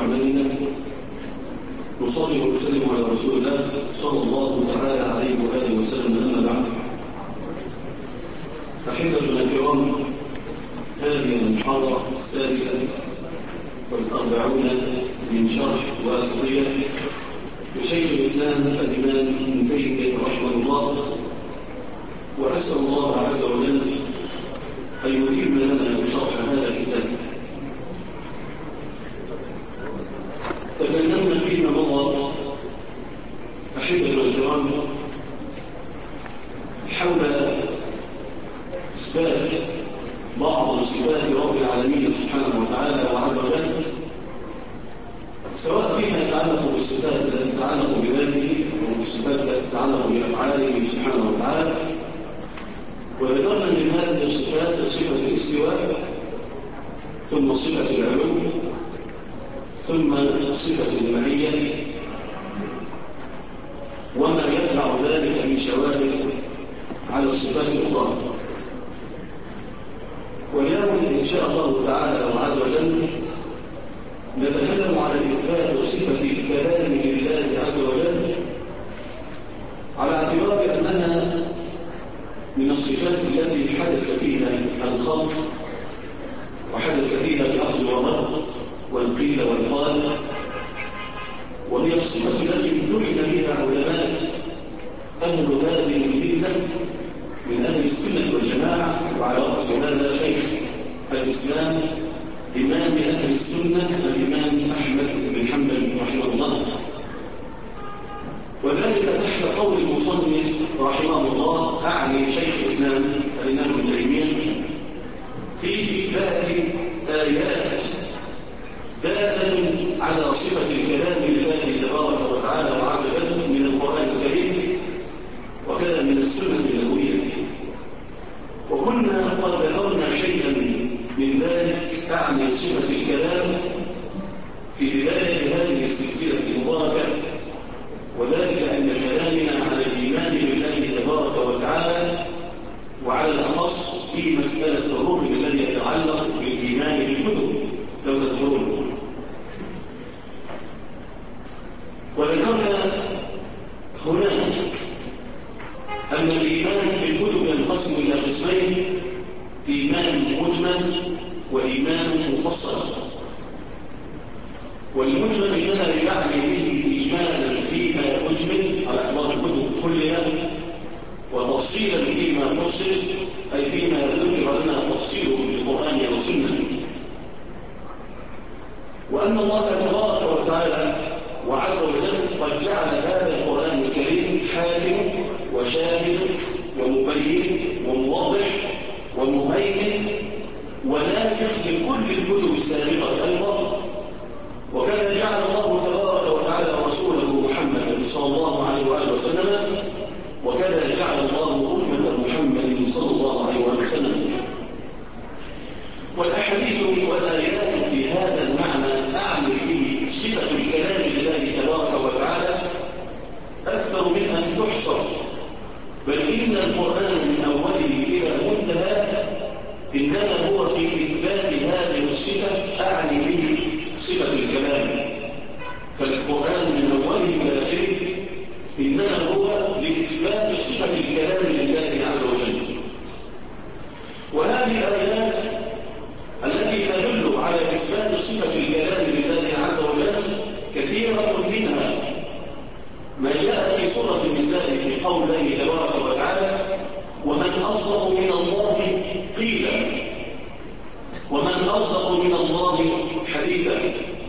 أعمالنا نصلي ونسلم على رسول الله صلى الله تعالى عليه وآله وسلم. أما بعد، أحبتنا الكرام، هذه المحاضرة السادسة والأربعون من شرح واسطية لشيخ الإسلام الإمام ابن تيمية رحمه الله، وأسأل الله عز وجل أن يتم لنا بشرح هذا الكتاب. تكلمنا فيما مضى أحبتنا الكرام حول إثبات بعض صفات رب العالمين سبحانه وتعالى وعز وجل، سواء فيما يتعلق بالصفات التي تتعلق بذاته أو بالصفات التي تتعلق بأفعاله سبحانه وتعالى. وذكرنا من هذه الصفات صفة الاستواء، ثم صفة العلو، ثم صفة المعية، وما يتبع ذلك من شواهد على الصفات الأخرى. واليوم إن شاء الله تعالى وعز وجل نتكلم على إثبات صفة الكلام لله عز وجل، على اعتبار أنها من الصفات التي حدث فيها الخلق وحدث فيها الأخذ والرد والقيل والقال، وهي الصفة التي امتحن بها علماء أهل هذه الملة من أهل السنة والجماعة، وعلى رأس هذا شيخ الإسلام إمام أهل السنة الإمام أحمد بن حنبل رحمه الله، وذلك تحت قول المصنف رحمه الله، أعني شيخ الإسلام الإمام ابن تيمية، في إثبات آيات دالة على صفة الكلام لله تبارك وتعالى وعز وجل من القرآن الكريم وكذا من السنة النبوية. وكنا قد ذكرنا شيئا من ذلك، أعني صفة الكلام، في بداية هذه السلسلة المباركة، وذلك أن كلامنا على الإيمان بالله تبارك وتعالى، وعلى الأخص في مسألة الركن الذي يتعلق بالإيمان بالكتب لو تذكرون. وذكرنا هناك أن الإيمان بالكتب ينقسم إلى قسمين: إيمان مجمل وإيمان مفصل. والمجمل إننا يعني به إجمالا فيما أجمل على اعتبار الكتب كلها، وتفصيلا فيما فصل أي فيما ذكر لنا تفصيله بالقرآن والسنة. وأن الله تبارك وتعالى وعز وجل قد جعل هذا القرآن الكريم حاكم وشاهد ومبين وموضح ومهيمن وناسخ لكل الكتب السابقة أيضا. وكان جعل الله تبارك وتعالى رسوله محمدا صلى الله عليه وآله وسلم، وكذا جعل الله أمة محمد صلى الله عليه وآله وسلم. والأحاديث والآيات في هذا المعنى أعني به صفة الكلام لله تبارك وتعالى أكثر من أن تحصر، بل إن القرآن من أوله إلى منتهى إنما هو في إثبات هذه الصفة، أعني به صفة الكلام. فالقرآن من أوله إلى آخره إنما هو لإثبات صفة الكلام لله عز وجل. وهذه الآيات التي تدل على إثبات صفة الكلام لله عز وجل كثيرة منها ما جاء في سورة النساء في قول الله تبارك وتعالى: ومن أصدق من الله قيلا، ومن أصدق من الله حديثا.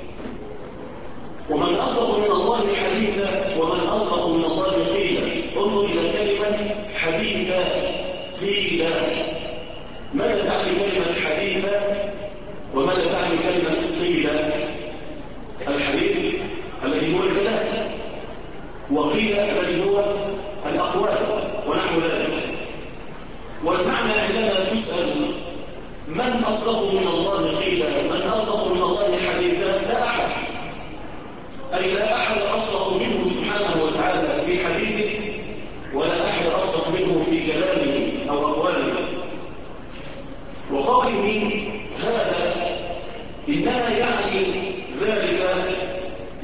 ومن أصدق من الله حديثا ومن أصدق من الله قيلا. انظر إلى كلمة حديثا قيلا، ماذا تعني كلمة حديثا وماذا تعني كلمة قيلا؟ الحديث الذي هو الكلام، وقيل الذي هو الأقوال ونحو ذلك. والمعنى عندما تسأل من أصدق من الله قيلا، من أصدق من الله حديثا، لا أحد، أي لا أحد أصدق منه سبحانه وتعالى في حديثه، ولا أحد أصدق منه في كلامه أو أقواله. وقوله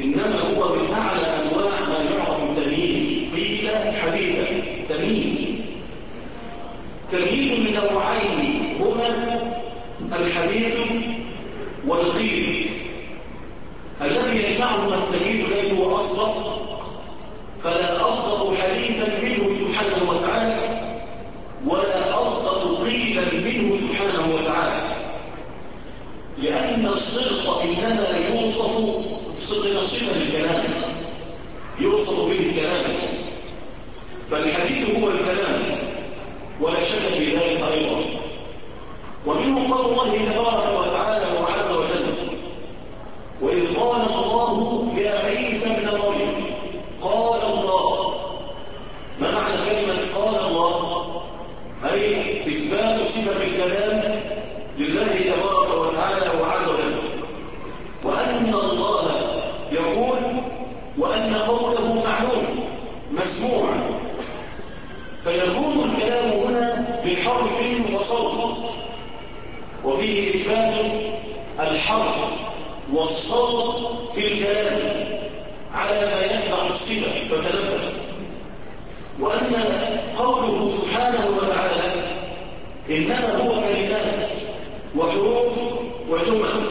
إنما هو من أعلى أنواع ما يعرف التمييز. قيل حديثا تمييز من نوعين هما الحديث والقيل. الذي يجمعهما التمييز الذي هو أصدق، فلا أصدق حديثا منه سبحانه وتعالى ولا أصدق قيلا منه سبحانه وتعالى، لأن الصدق إنما يوصف صفة الكلام، يوصف به الكلام، فالحديث هو الكلام ولا شك في ذلك أيضا. ومنه قول الله تبارك وتعالى وعز وجل: وإذ قال الله يا عيسى ابن مريم قال الله. ما معنى كلمة قال الله؟ أي إثبات صفة الكلام لله تبارك وتعالى وعز وجل، وأن الله يقول وأن قوله معلوم مسموع، فيكون الكلام هنا بحرف وصوت، وفيه إثبات الحرف والصوت في الكلام على ما يتبع الصفة فتنبه. وأن قوله سبحانه وتعالى إنما هو كلمات وحروف وجمل،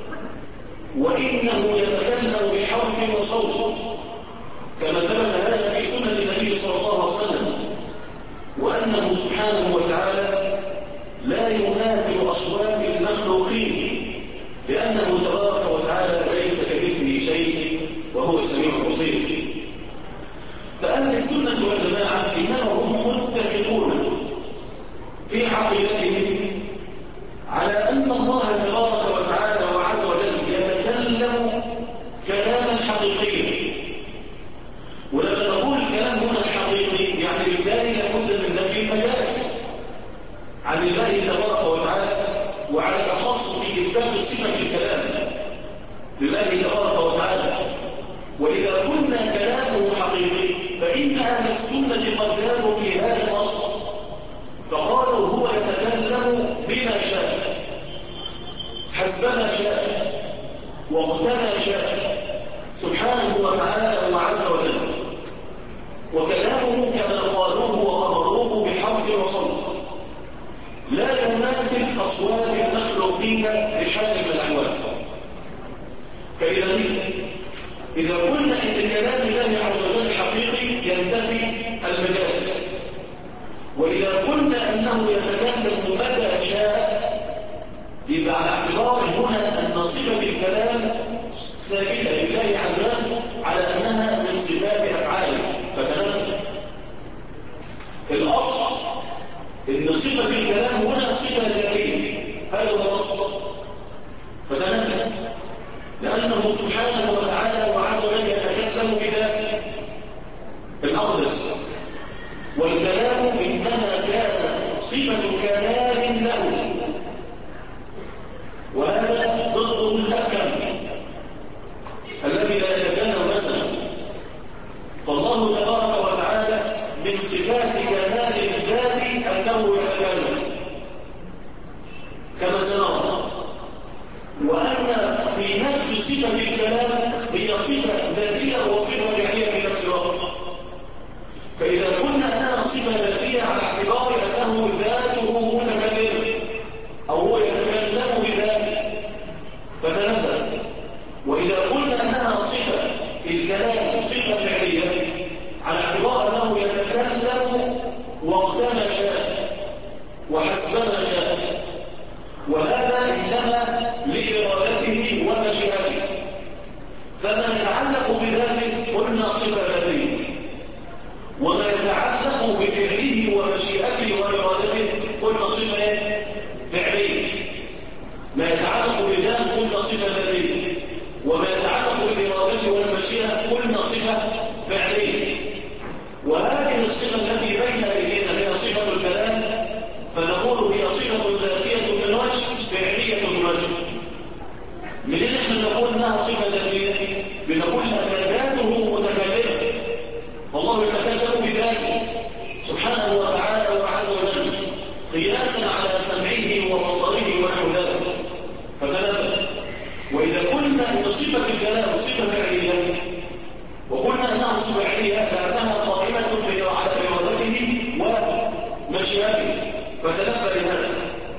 وإنه يتكلم بحرف وصوت كما ثبت هذا في سنة النبي صلى الله عليه وسلم، وأنه سبحانه وتعالى لا يماثل أصوات المخلوقين، لأنه تبارك وتعالى ليس كمثله شيء وهو السميع البصير. فأهل السنة والجماعة إنما هم متفقون في عقيدتهم على أن الله تبارك وتعالى وعز وجل يتكلم كلاما حقيقيا. ولما نقول الكلام هنا الحقيقي يعني بالتالي لابد من نفي المجاز عن الله تبارك وتعالى، وعلى الأخص في إثبات صفة الكلام لله تبارك وتعالى. وإذا قلنا كلامه حقيقي فإن أهل السنة قد زادوا في هذا الأصل، فقالوا هو يتكلم بما شاء حسبما شاء واقتنى شاء سبحانه وتعالى وعز وجل، وكلامه كما قالوه وقرروه بحرف وصوت لا يماثل أصوات المخلوقين بحال من الأحوال. فإذا قلنا إن كلام الله عز وجل حقيقي ينتفي المجاز، وإذا قلنا أنه يتكلم متى شاء يبقى على اعتبار هنا أن صفة الكلام ثابتة لله عز وجل على أنها من صفات أفعاله فتنبه. الأصل إن صفة الكلام هنا صفة ذاتية، هذا هو الأصل فتنبه، لأنه سبحانه وتعالى وعز وجل يتكلم بذاته الأقدس، والكلام إنما كان صفة كمال له، وهذا ضده الأكمل الذي لا يتكلم مثلا. فالله تبارك وتعالى من صفات كمال الذات أنه يتكلم كما سنرى، وأن في نفس صفة الكلام هي صفة ذاتية وصفة فعلية في نفس الوقت. فإذا قلنا أنها صفة ذاتية على اعتبار أنه ذاته متكلم أو هو يتكلم بذاته فتنبه. وإذا قلنا أنها صفة الكلام صفة فعلية على اعتبار أنه يتكلم وقتما شاء وحسبما شاء، وهذا إنما لإرادته ومشيئته. فما يتعلق بذاته قلنا صفة ذاتية، وما يتعلق بفعله ومشيئته وإرادته قلنا صفة فعلية. ما يتعلق بذات قلنا صفة ذاتية، وما يتعلق بالإرادة والمشيئة قلنا صفة فعلية. وهذه الصفة التي بين أيدينا هي صفة الكلام، فنقول هي صفة ذاتية من وجه فعلية من وجه. منين احنا نقول انها صفة ذاتية؟ بنقول ان ذاته متكلمة، والله يتكلم بذاته سبحانه وتعالى وعز وجل قياسا على سمعه وبصره ونحو ذلك فتنبه. وإذا قلنا أن صفة الكلام صفة فعلية وقلنا أنها سباعية لأنها قائمة على إرادته ومشيئته، فتنبه لهذا.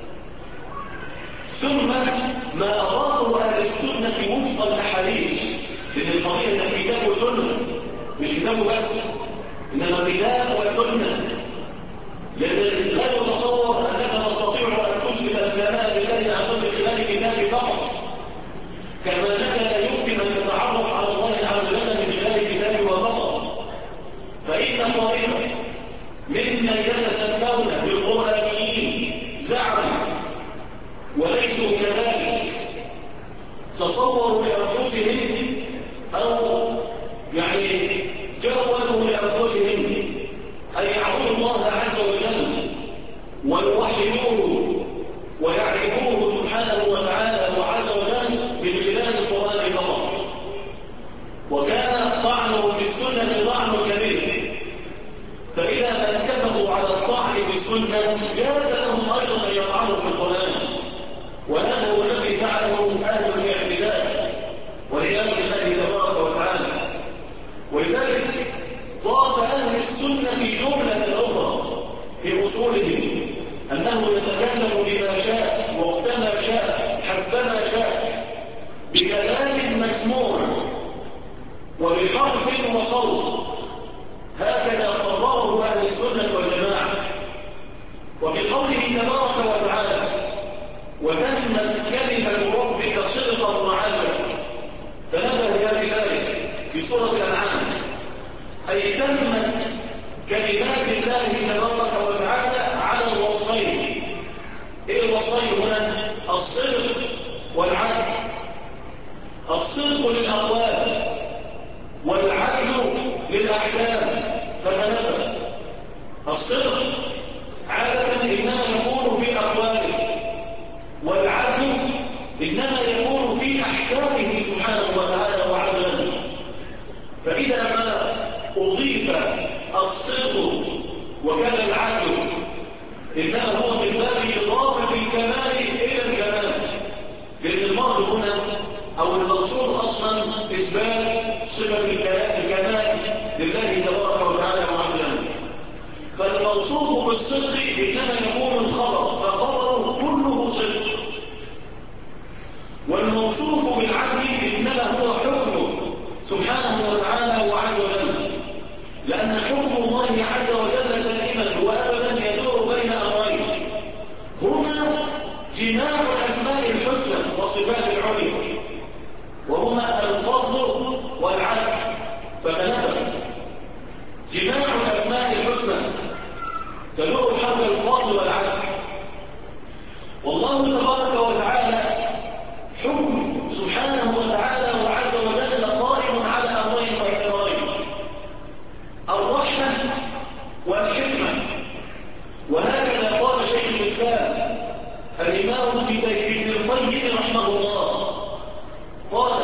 ثم ما أضافه أهل السنة وفق الأحاديث، لأن القضية هي كتاب وسنة، مش كتاب بس، إنما كتاب وسنة. لأن لا يتصور أنك تستطيع أن تثبت الكلام لله عز وجل من خلال كتاب فقط، كما أنك لا يمكن أن تتعرف على الله عز وجل من خلال الكتاب فقط. فإن طائفة ممن يتسمون بالقرآنيين زعموا وليسوا كذلك، تصوروا لأنفسهم أو جروا لأنفسهم أن يعبدوا الله عز وجل ويوحدوه ويعرفوه سبحانه وتعالى وعز وجل من خلال القرآن فقط. وكان طعنه في السنة طعن كبير، فإذا ما اتفقوا على الطعن في السنة جاز لهم أيضا أن يطعنوا في القرآن، وهذا هو الذي فعله أهل الاعتدال والعياذ بالله تبارك وتعالى. ولذلك ضاف أهل السنة جملة أخرى في أصولهم، أنه يتكلم بما شاء وقتما شاء حسبما شاء، بكلام مسموع وبحرف وصوت، هكذا قرره أهل السنة والجماعة. وفي قوله تبارك وتعالى: وتمت كلمة ربك صدقا وعدلا، تنبه بهذه الآية في سورة الأنعام، أي تمت كلمات الله تبارك وتعالى على الوصفين. إيه الوصفين هنا؟ الصدق والعدل. الصدق للأقوال والعدل للأحكام. فتنبه، الصدق عادة إنما يكون في أقواله، والعدل إنما يكون في أحكامه سبحانه وتعالى وعدلا. فإذا ما أضيف الصدق وكان العدل إنما هو من باب إضافة الكمال إلى الكمال، لأن المرء هنا أو المقصود أصلا إثبات صفة الكمال لله تبارك وتعالى وعزلا. فالموصوف بالصدق إنما يكون الخبر، فخبره كله صدق. والموصوف بالعدل إنما هو حكمه سبحانه وتعالى وعز وجل، لأن حكم الله عز وجل دائما وأبدا يدور بين أمرين، هما جماع الأسماء الحسنى والصفات العليا، وهما الفضل والعدل. فتنبه، جماع الأسماء الحسنى تدور حول الفضل والعدل. والله تبارك وتعالى حكم سبحانه وتعالى وعز وجل قائم على أمرين واعتبارين: الرحمة والحكمة. وهكذا قال شيخ الإسلام الإمام ابن القيم رحمه الله، قال: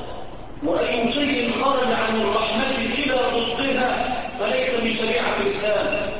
وأي شيء خرج عن الرحمة إلى ضدها فليس من شريعة الإسلام.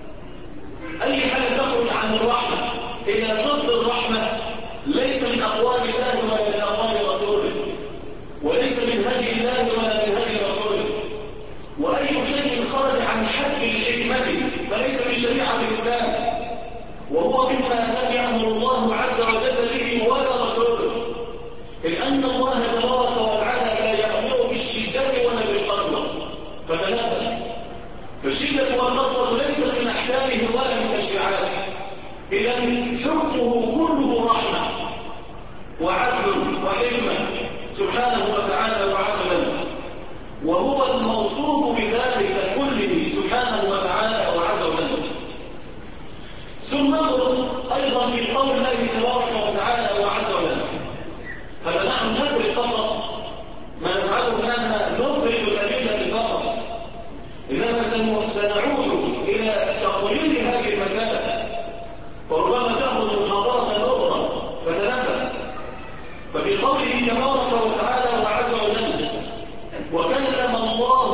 أي حاجة تخرج عن الرحمة إلى ضد الرحمة ليس من أقوال الله ولا من أقوال رسوله، وليس من هدي الله ولا من هدي رسوله. وأي شيء خرج عن حد الحكمة فليس من شريعة الإسلام، وهو مما لم يأمر الله عز وجل به ولا رسوله، إذ أن الله تبارك وتعالى لا يأمر بالشدة ولا بالقسوة. فتنبه، فالشدة والقسوة ليست من أحكامه ولا من تشريعاته، إذا حكمه كله رحمة وعدل وحكمة سبحانه وتعالى وعز وجل، وهو الموصوف بذلك كله سبحانه وتعالى وعز وجل. ثم نظر أيضا في قول الله تبارك وتعالى وعز وجل. هذا نحن ندرك فقط ما نفعله أننا نفرد الأدلة فقط، إنما سنعود إلى تقرير هذه المسألة، فربما تأخذ محاضرة أخرى. فتنبه، ففي قوله تبارك وتعالى وعز وجل: وكلم الله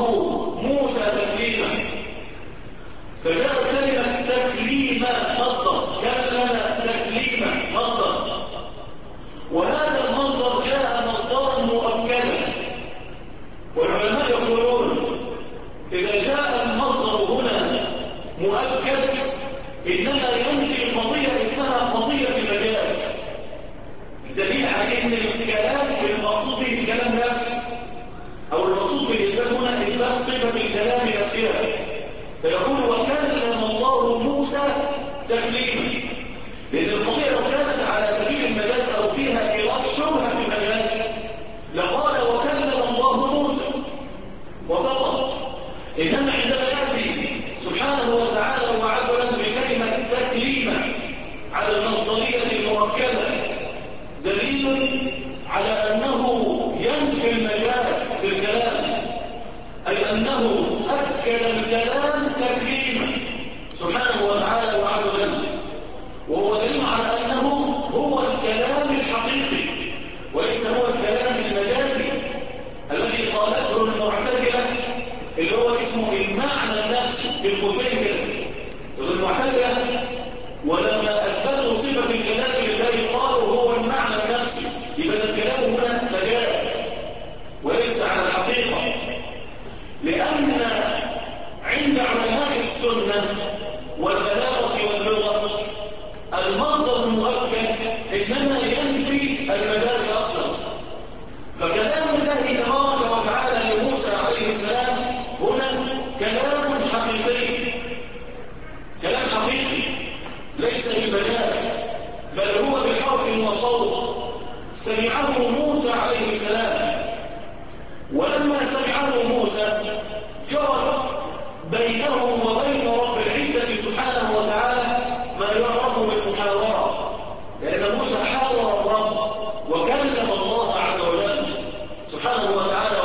الكلام نفسه، أو المقصود بالإثبات هنا إثبات صفة الكلام نفسها، فيقول وكلم الله موسى تكليما. لأن القضية لو كانت على سبيل المجاز أو فيها إيراد شبهة المجاز لقال وكلم الله موسى وفقط. إنما عندما يأتي سبحانه وتعالى وعز وجل بكلمة تكليما على المصدرية المؤكدة دليل على أنه ينفي المجاز في الكلام، أي أنه أكد الكلام تكليما سبحانه وتعالى وعز وجل، وهو دليل على أنه هو الكلام الحقيقي وليس هو الكلام المجازي الذي قالته المعتزلة اللي هو اسمه المعنى النفسي بالقوسين كده. المعتزلة ولما أثبتوا صفة الكلام لله قالوا هو المعنى النفسي، يبقى الكلام هنا مجاز وليس على الحقيقة، لأن عند علماء السنة والبلاغة واللغة المصدر المؤكد إنما ينفي المجاز أصلا. فكلام الله تبارك وتعالى لموسى عليه السلام هنا كلام حقيقي، كلام حقيقي ليس بالمجاز، بل هو بحرف وصوت سمعه موسى عليه السلام. ولما سمعه موسى جرى بينه وبين رب العزة سبحانه وتعالى ما يعرف بالمحاورة، لأن موسى حاور الرب وكلم الله عز وجل سبحانه وتعالى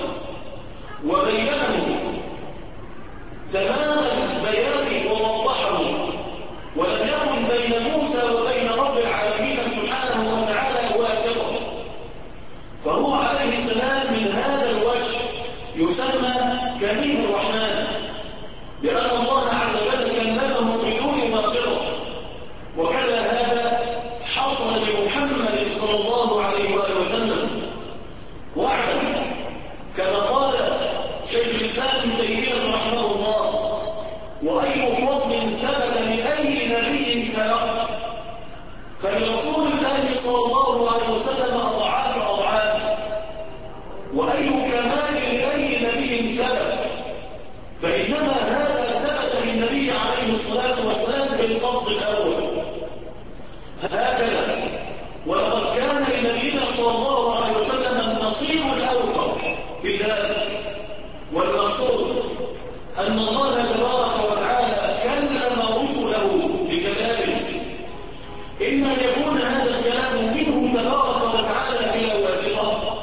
وبينه تمام البيان ووضحه، ولم يكن بين موسى وبين رب العالمين سبحانه وتعالى واسطة. فهو عليه السلام من هذا الوجه يسمى كليم الرحمن، لأن الله عز وجل كلمه بدون واسطة. وكذا هذا حصل لمحمد صلى الله عليه وآله وسلم وحده، كما قال شيخ الإسلام ابن تيمية رحمه الله وأي فضل ثبت لأي نبي سبق فلرسول الله صلى الله عليه وسلم أضعاف، وأي كمال لأي نبي سبق، فإنما هذا ثبت للنبي عليه الصلاة والسلام بالقصد الأول هكذا. ولقد كان لنبينا صلى الله عليه وسلم النصيب الأوفر في ذلك، والمقصود أن الله تبارك وتعالى كلم رسله بكلامه، إما يكون هذا الكلام منه تبارك وتعالى بلا واسطة،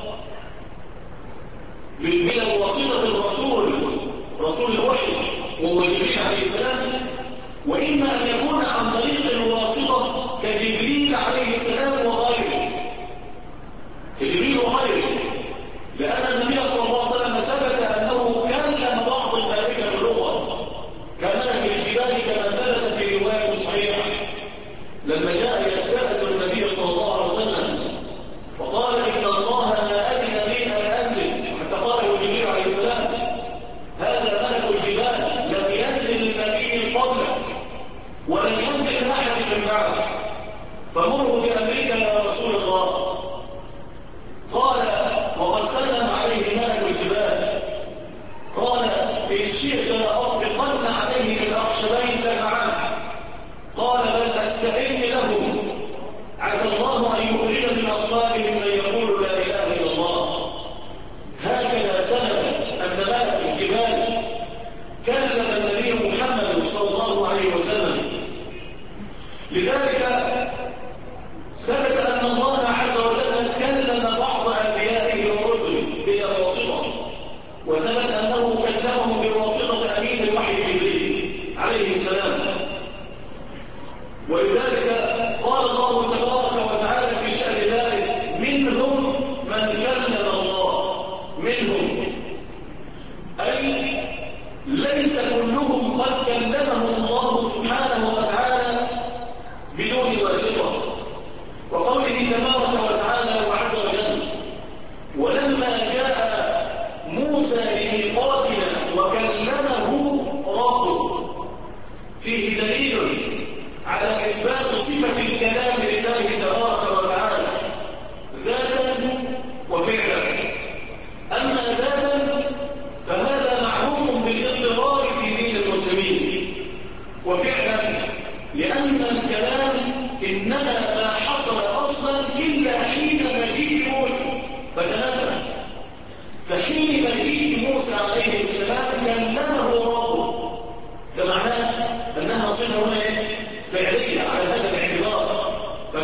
بلا واسطة الرسول رسول الوحي وهو جبريل عليه السلام، وإما أن يكون عن طريق الواسطة كجبريل عليه السلام وغيره، كجبريل وغيره، لأن النبي صلى الله عليه وسلم ثبت أنه كلم بعض الملائكة باللغة كما في الجبال كما ثبت في رواية صحيحة لما جاء يستأذن النبي صلى الله عليه وسلم وقال إن الله ما أذن لي أن أنزل، حتى قاله جبريل عليه السلام هذا ملك الجبال لم ينزل النبي قبلك ولن ينزل أحد من بعدك فمره بأمرك يا رسول الله. قال وقد سلم عليه ملك الجبال، قال إن شئت لأطبقن عليه بالأخشبين لفعلت، قال بل أستئن لهم عسى الله أن يخرج من أصلابهم من يقول لا إله إلا الله. هكذا ثبت أن ملك الجبال كلم النبي محمد صلى الله عليه وسلم. لذلك ثبت أن الله عز وجل كلم بعض أنبيائه ورسله بواسطة، وثبت أنه كلمهم بواسطة أمين الوحي جبريل عليه السلام. ولذلك قال الله تبارك وتعالى في شأن ذلك منهم من كلم الله، منهم أي ليس كلهم قد كلمهم الله سبحانه وتعالى بدون واسطة. وقوله تبارك وتعالى وعز وجل ولما جاء موسى لميقاتنا وكلمه ربه، فيه دليل على إثبات صفة الكلام لله تبارك وتعالى ذاتا وفعلا. فحين مجيء موسى عليه السلام كلمه ربه، ده معناه أنها صفة هنا فعلية على هذا الاعتبار،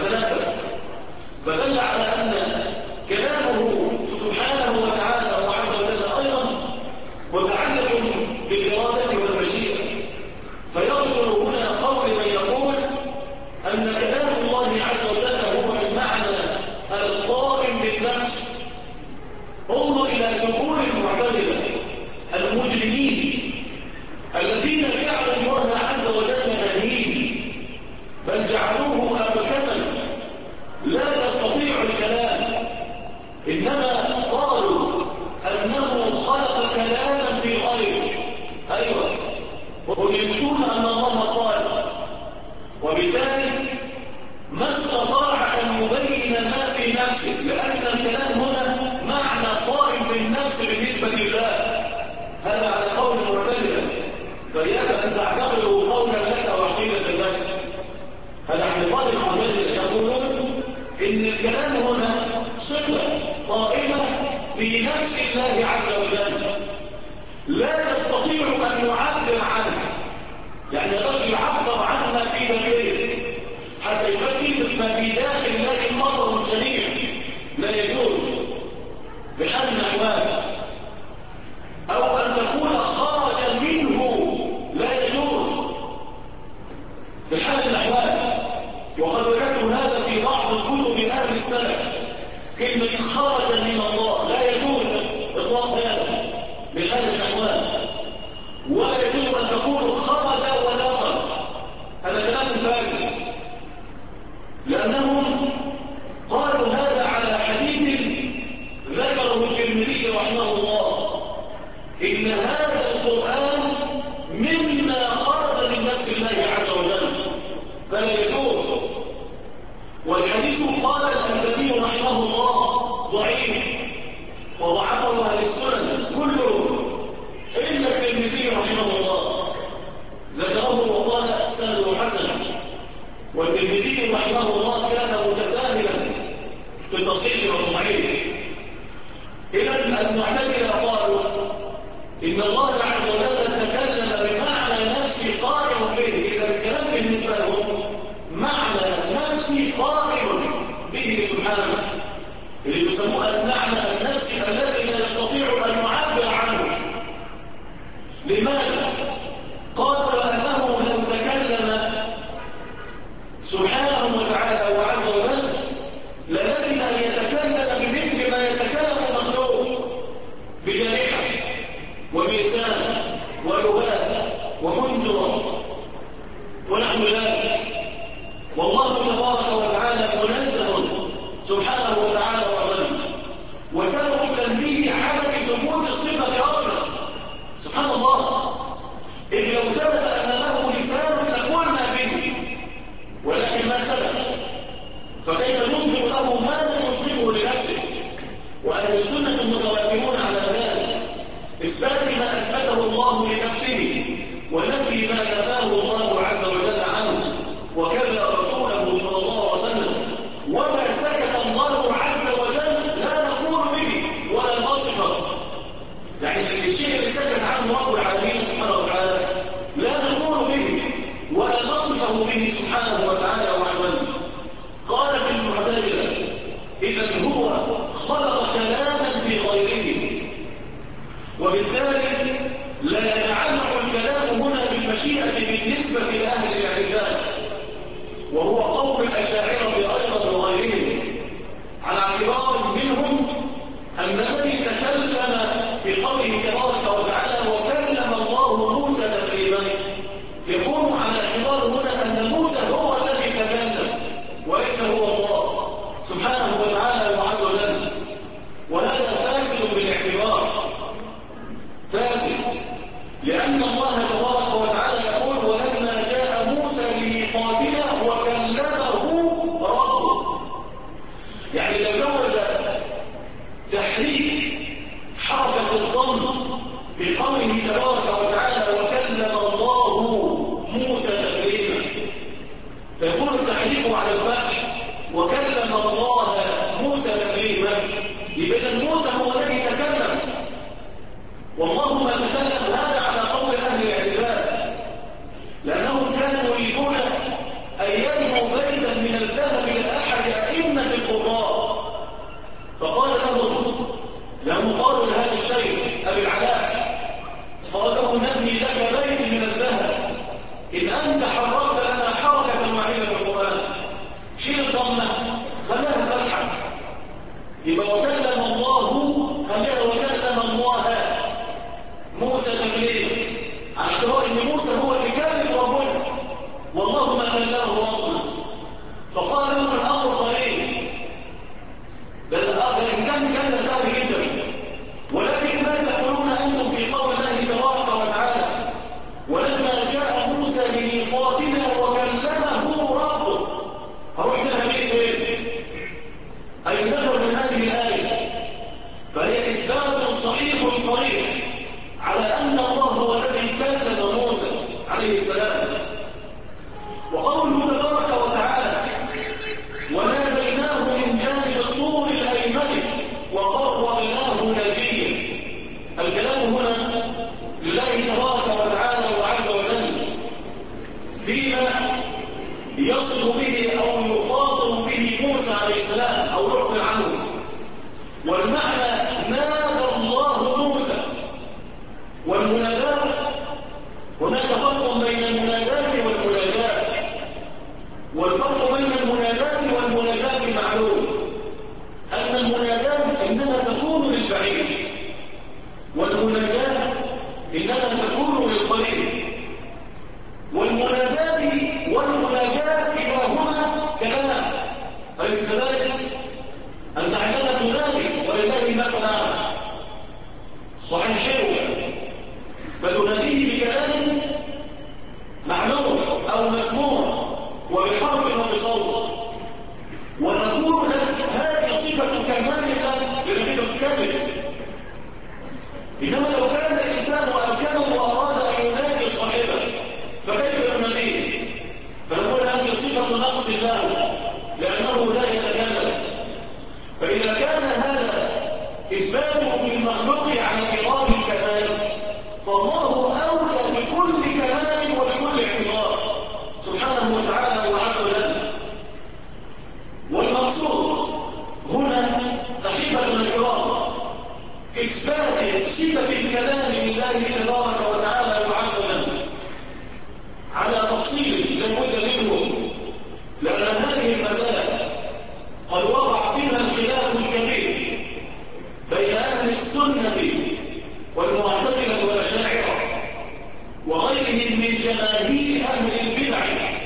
فدل على أن كلامه سبحانه وتعالى وعز وجل أيضا متعلق بالإرادة والمشيئة. فينظر هنا قول من يقول أن كلام الله عز وجل هو المعنى القائم بالنفس. انظر إلى دخول المعتزلة المجرمين الذين جعلوا الله عز وجل مهين، بل جعلوه أبكما لا يستطيع الكلام، إنما قالوا أنه خلق كلاما في غيره. أيوة، ويقولون أن الله قال، وبالتالي ما استطاع أن يبين ما في نفسه، لأن الكلام هنا معنى قائم في النفس بالنسبة لله. هذا على قول المعتزلة، فإياك أن تعتبره قولا لك وعقيدة لك. هذا اعتقاد المعتزلة، يقولون إن الكلام هنا صفة قائمة في نفس الله عز وجل لا يستطيع أن يعبر عنها، يعني يقدر يعبر عن ما في داخله حتى يفكر ما في داخل الله خطر شنيع لا يجوز بحال من الأحوال، أو أن تكون خرج منه لا يجوز بحال من الأحوال. وقد وجدت هذا في بعض الكتب أهل السلف، كلمة خرج من الله لا يجوز إطلاق هذا بحال من الأحوال، ولا يجوز أن تكون خرج ودخل، هذا كلام فاسد، لأنهم قالوا هذا على حديث ذكره الترمذي رحمه الله، إن هذا القرآن مما خرج من نفس الله عز وجل فلا يجوز. والحديث قال الألباني رحمه الله ضعيف، وضعفه أهل السنن كله إلا الترمذي رحمه الله ذكره وقال سنده حسن. والترمذي رحمه الله كان متساهلا في التصحيح والتضعيف. إذا المعتزلة قالوا إن الله عز وجل تكلم بمعنى نفسي قائم به، إذا الكلام بالنسبة لهم معنى نفسي قائم به سبحانه، اللي يسموه المعنى النفسي الذي لا يستطيع أن يعبر عنه. لماذا؟ قالوا لأنه لو تكلم سبحانه وتعالى وعز وجل للزم أن يتكلم بمثل ما يتكلم المخلوق، بجارحة وميزان ولغات وحنجرة ونحو ذلك. والله تبارك وتعالى منزه سبحانه وتعالى وغني، وسبب التنزيه عدم ثبوت الصفة أصلا سبحان الله. إذ لو ثبت أن له لسان لقلنا به، ولكن ما ثبت، فكيف نثبت له ما لا يثبته لنفسه؟ وأهل السنة متوافقون على ذلك، إثبات ما أثبته الله لنفسه ونفي ما نفاه الله عز وجل عنه، وكذا رسوله صلى الله عليه وسلم. وما سكت الله عز وجل لا نقول به ولا نصفه، يعني الشيء اللي سكت عنه رب العالمين سبحانه وتعالى لا نقول به ولا نصفه به سبحانه وتعالى وعلا. قالت المعتزلة إذا هو خلق كلاما في غيره، وبالتالي لا يتعلق الكلام هنا بالمشيئة بالنسبة لأهل الاعتزال، وهو قول الأشاعرة أيضا وغيرهم، على اعتبار منهم أن الذي تكلم في قوله تبارك وتعالى وكلم الله موسى تكليما، يكون على اعتبار هنا أن موسى هو الذي تكلم وليس هو الله سبحانه وتعالى وعز وجل. وهذا فاسد بالاعتبار، فاسد، لأن الله تبارك وتعالى يقول ولما جاء موسى لميقاتنا وكلمه ربه. يعني لو جوز تحريك حركة الضم في قوله تبارك وتعالى وكلم الله موسى تكليما، فيكون التحريك على الفتح وكلم الله موسى تكليما، يبقى موسى هو الذي تكلم والله ما تكلم هذا على قول أهل الاعتزال، لأنهم كانوا يريدون أن يبنوا بيتا من الذهب لأحد أئمة القراء، فقال لهم قالوا لهذا الشيخ أبي العلاء، قال له نبني لك بيت من الذهب إن أنت حركت لنا حركة واحدة في القرآن، شيل الضمة خلاها فتحة، يبقى وكلم الله خلاها وكلم الله موسى تكليم، على اعتبار ان موسى هو اللي كلم ربنا والله ما كلمه اصلا. فقال لهم الامر قليل، ده الاخر ان كان سهل جدا، ولكن ما تقولون انتم في قول الله تبارك وتعالى ولما جاء موسى لميقاتنا وكلمه ربه، هروح منها ليه فين؟ اي نذر من هذه الايه، فهي اثبات صحيح صريح على أن الله هو الذي كلم موسى عليه السلام. وقوله تبارك وتعالى وناديناه من جانب الطور الأيمن وقربناه نجيا، الكلام هنا لله تبارك وتعالى وعز وجل فيما يصل به أو يخاطب به موسى عليه السلام أو يخبر عنه، والمعنى نادى الله موسى. والمناجاة هناك فرق بين المناجاة والمناجاة، والفرق بين المناجاة والمناجاة معلوم، أن المناجاة إنما تكون للبعيد والمناجاة إنما تكون للقريب، والمناجاة والمناجاة كلاهما كلام، أليس كذلك؟ أنت عندما تنادي ولله المثل الأعلى صحيح فتناديه بكلام معلوم أو مسموع وبحرف وبصوت، ونقول لك هذه صفة كمال لك لأنك تتكلم. إنما لو كان الإنسان وأمكنه وأراد أن ينادي صاحبه فكيف يناديه؟ فنقول هذه صفة نقص الله لأنه لا يتكلم. فإذا كان هذا إثباته للمخلوق على إراد الكمال، فالله أولى بكل كمال وبكل اعتبار سبحانه وتعالى وعز وجل. والمقصود هنا أحبة الكرام إثبات صفة الكلام لله تبارك وتعالى وعز وجل على تفصيل لابد منه، لأن هذه المسألة قد وقع فيها الخلاف الكبير بين أهل السنة والمعتزلة والأشاعرة وغيرهم من جماهير أهل البدع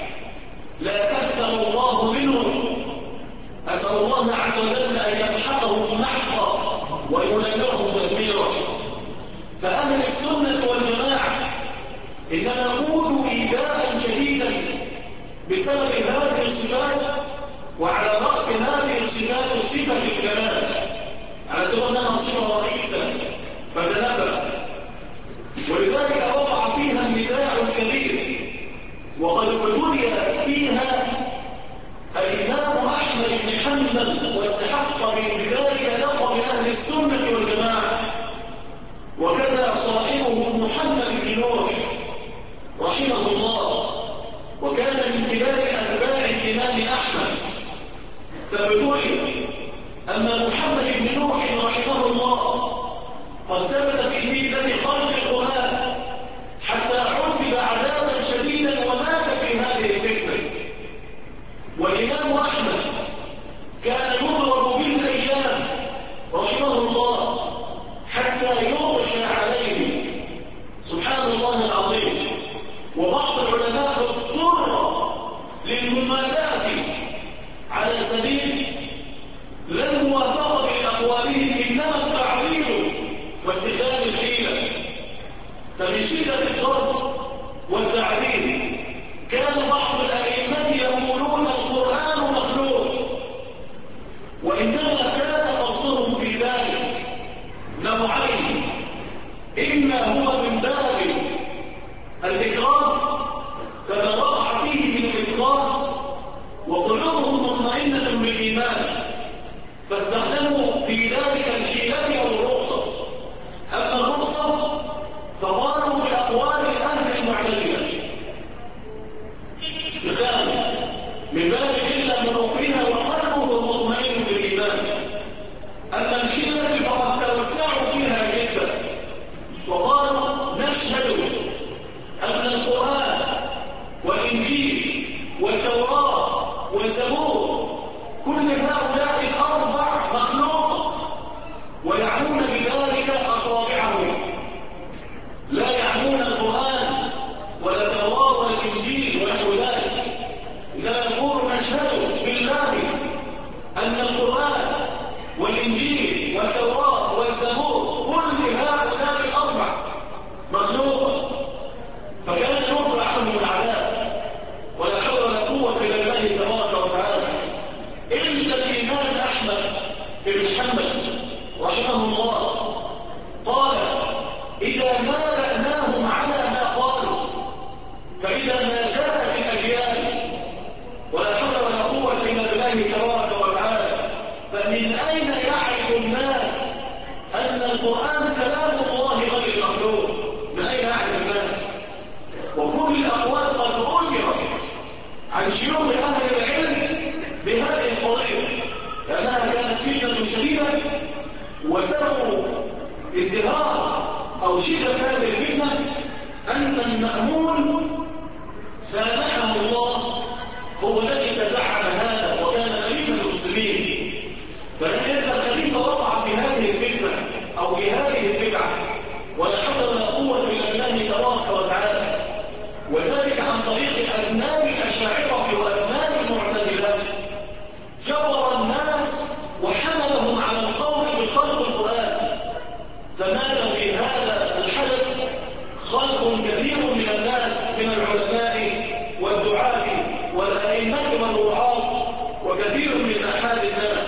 لا كثر الله منهم، أسأل الله عز وجل أن يمحقهم محقا وينذرهم تدميرا. فأهل السنة والجماعة إنما أوذوا إيذاء شديدا بسبب هذه الصفات، وعلى رأس هذه الصفات صفة الكلام، على اعتبار أنها صفة رئيسة فتنبأ، ولذلك وقع فيها النزاع الكبير، وقد ابتلي فيها الإمام أحمد بن حنبل واستحق من ذلك لقب أهل السنة والجماعة، وكان صاحبه محمد بن نوح رحمه الله، وكان من كبار أتباع الإمام أحمد، فابتلي. أما محمد بن نوح رحمه الله قد ثبت في ملة خلق القرآن حتى عذب عذابا شديدا ومات في هذه الفتنة. والإمام أحمد كان يضرب بالأيام رحمه الله حتى يغشى عليه، سبحان الله العظيم. وبعض العلماء اضطر للممالاة على سبيل لا الموافقة بأقوالهم، إنما التعريض واستخدام الحيلة. فمن شدة الضرب والتعذيب كان بعض الأئمة يقولون القرآن مخلوق، وإنما كان قصدهم في ذلك نوعين: إما هو من باب الإكرام فما وقع فيه من الإكرام وقلوبهم مطمئنة بالإيمان فاستخدموا في ذلك الحيلة أو الرخصة. أما الرخصة قال إذا ما لأناهم على ما قالوا فإذا ما جاءت الأجيال ولا حول ولا قوة إلا بالله تبارك وتعالى فمن أين يعرف الناس أن القرآن كلام الله غير مخلوق؟ من أين يعرف الناس؟ وكل الأقوال قد أثرت عن شيوخ أهل العلم بهذه القضية لأنها كانت فتنة شديدة وسبب ازدهار أو شدة هذه الفتنة أن المأمون سامحه الله هو الذي تزعم هذا وكان خليفة المسلمين فلأن الخليفة وقع في هذه الفتنة أو في هذه البدعة ولا حول ولا قوة إلا بالله تبارك وتعالى وذلك عن طريق أبناء الأشاعرة وأبناء المعتزلة جبر الناس وحملهم على القول بخلق القرآن فمات في هذا الحدث خلق كثير من الناس من العلماء والدعاة والأئمة والوعاظ وكثير من أحد الناس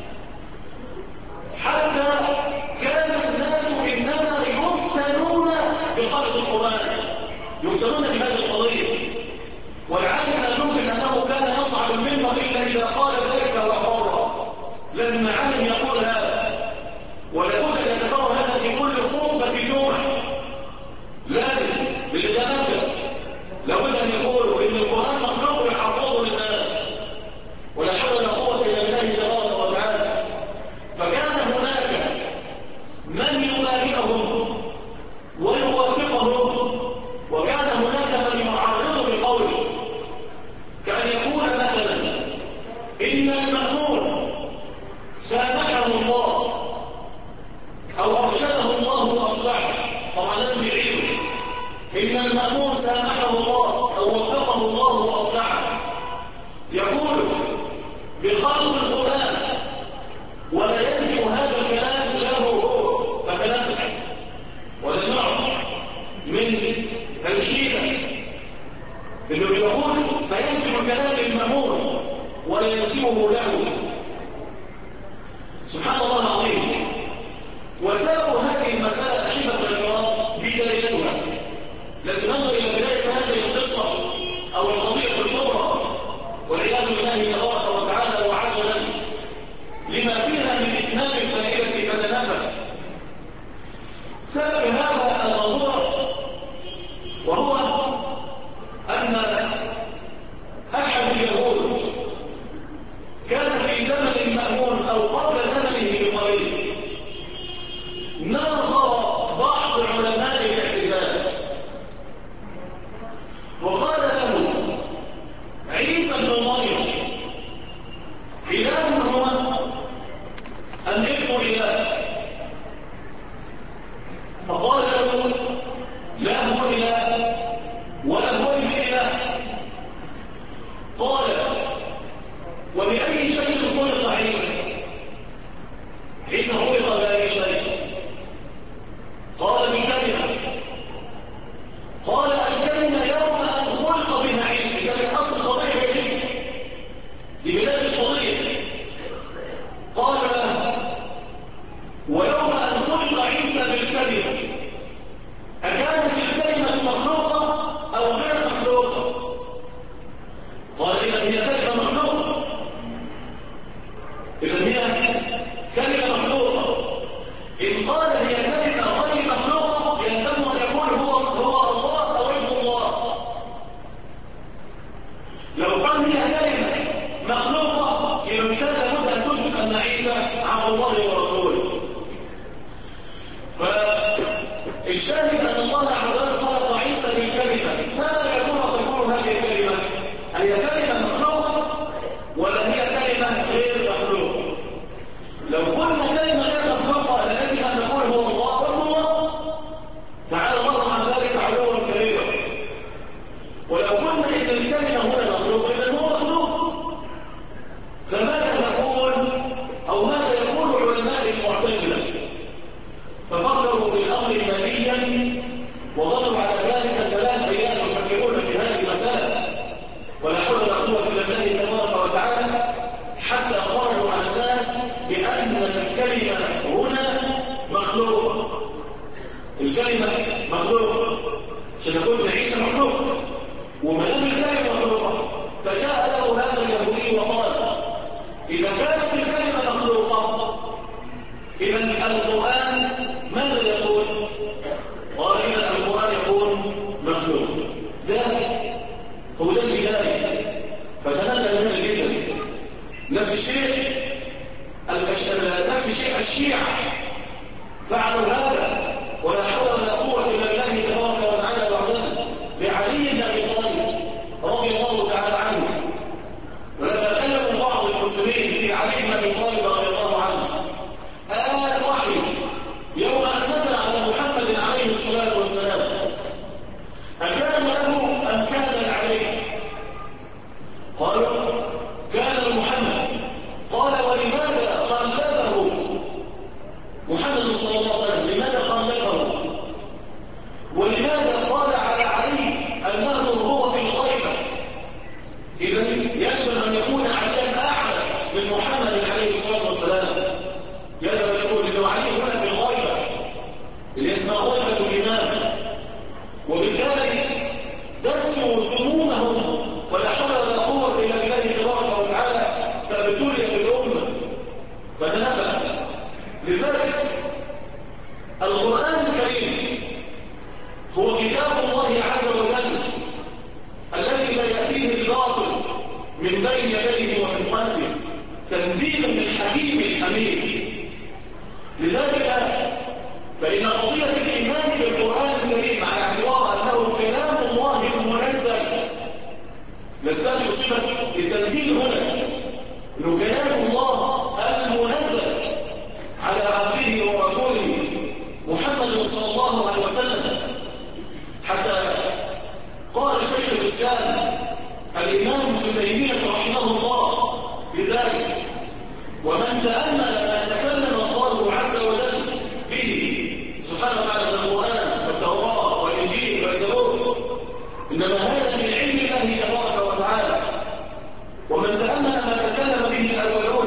حتى كان الناس إنما يفتنون بخلق القرآن يفتنون بهذه القضية والعالم لا يمكن أنه كان يصعد المنبر إلا إذا قال ذلك وقال لازم العالم يقول هذا ولابد أن يتكرر هذا في كل خطبة جمعة لازم للجنابة لابد أن يقولوا إن القرآن مخلوق يحفظه للناس ولا حول ولا قوة إلا بالله تبارك وتعالى فكان هناك من يبايعهم ويوافقهم وكان هناك من يعارض بقوله كأن يقول مثلا إن المأمون سامحه الله أو أرشده الله وأصلحه طبعا لازم يعيده إن المأمون سامحه الله أو وفقه الله وأصلحه يقول بخلق القرآن ولا يلزم هذا الكلام له هو فكلام ولا نوع من الحيلة اللي بيقول فيلزم الكلام المأمون ولا يلزمه له سبحان الله العظيم وسبب هذه المسألة أحبة الكرام بدايتها لازم ننظر إلى بداية هذه القصة أو القضية الكبرى والعياذ بالله تبارك وتعالى وعز وجل لما فيها من إتمام الفائدة فتنبه سبب هذا الموضوع وهو أن أحد اليهود كان في زمن المأمون أو قبل زمنه بقليل ناظر بعض علماء الاعتزال وقال له عيسى بن مريم إله هو أم ابن إله فقال له لا هو إله ولا هو ابن إله قال وبأي شيء خلق عيسى عيسى خلق بأي شيء قال بالكلمة قال الكلمة يوم أن خلق بها عيسى كان أصل قضية جديدة دي بداية القضية قال ويوم أن خلق عيسى بالكلمة أكانت الكلمة مخلوقة أو غير مخلوقة قال إذا هي كلمة مخلوقة إذا هي كلمة مخلوقة إن قال هي كلمة غير مخلوقة يلزم أن يقول هو الله أو ابن الله لو قال هي كلمة مخلوقة يبقى كان لابد أن تثبت أن عيسى عبد الله ورسوله فالشاهد أن الله عز وجل خلق عيسى بالكلمة فلا تكون هذه الكلمة هي كلمة مخلوقة ولا هي كلمة غير مخلوقة لو قلنا كلمة غير مخلوقة لازم أن نقول هو الله وابن الله تعالى الله عن ذلك علوا كبيرا ولو قلنا إذا الكلمة هو مخلوق إذا هو مخلوق فماذا نقول أو ماذا يقول علماء المعتزلة ففكروا في الأمر ماليا وظلوا على ذلك 3 أيام يفكرون في هذه المسألة ولا حول ولا قوة إلا بالله تبارك وتعالى حتى خرجوا على الناس بأن الكلمة هنا مخلوقة الكلمة مخلوقة عشان يكون عيسى مخلوق، وما دام الكلمة مخلوقة فجاء له هذا اليهودي وقال إذا كانت الكلمة مخلوقة إذا القرآن ماذا يقول؟ قال إذا القرآن يقول مخلوق. ذلك هو ده البداية. فتنبه منه جدا. نفس الشيء الشيعة فعلوا هذا، ولا حول ولا قوة إلا بالله تبارك وتعالى وعزنا بعلي بن أبي طالب رضي الله تعالى عنه. ولما كلموا بعض المسلمين في علي بن أبي طالب رضي الله عنه آيات وحي يوم أن نزل على محمد عليه الصلاة والسلام أكان له أم كان عليه؟ قالوا كان لمحمد. قال ولماذا خلفه محمد صلى الله عليه وسلم؟ لماذا خلفه؟ ولماذا قال على علي أنه هو في الغيبة؟ إذا يلزم أن يكون علي أعلى من محمد عليه الصلاة والسلام. يلزم أن يكون لأنه علي هنا في الغيبة اللي اسمها غيبة الإمام، وبالتالي دسوا ذمومهم ولا حول ولا قوة إلا بالله تبارك وتعالى فابتلي بالأمة فتنبه. لذلك القرآن الكريم هو كتاب الله عز وجل الذي لا يأتيه الباطل من بين يديه ومن خلفه، تنزيل من حكيم حميد. لذلك فإن قضية الإيمان بالقرآن الكريم على اعتبار أنه كلام الله المنزل نستخدم صفة التنزيل هنا إنه كلام الله المنزل على عبده ورسوله محمد صلى الله عليه وسلم. حتى قال شيخ الإسلام الإمام ابن تيمية رحمه الله بذلك: ومن تأمل ما تكلم الله عز وجل به سبحانه وتعالى من القرآن والتوراة والإنجيل والزبور إنما هذا من علم الله تبارك وتعالى. ومن تأمل ما تكلم به الأولون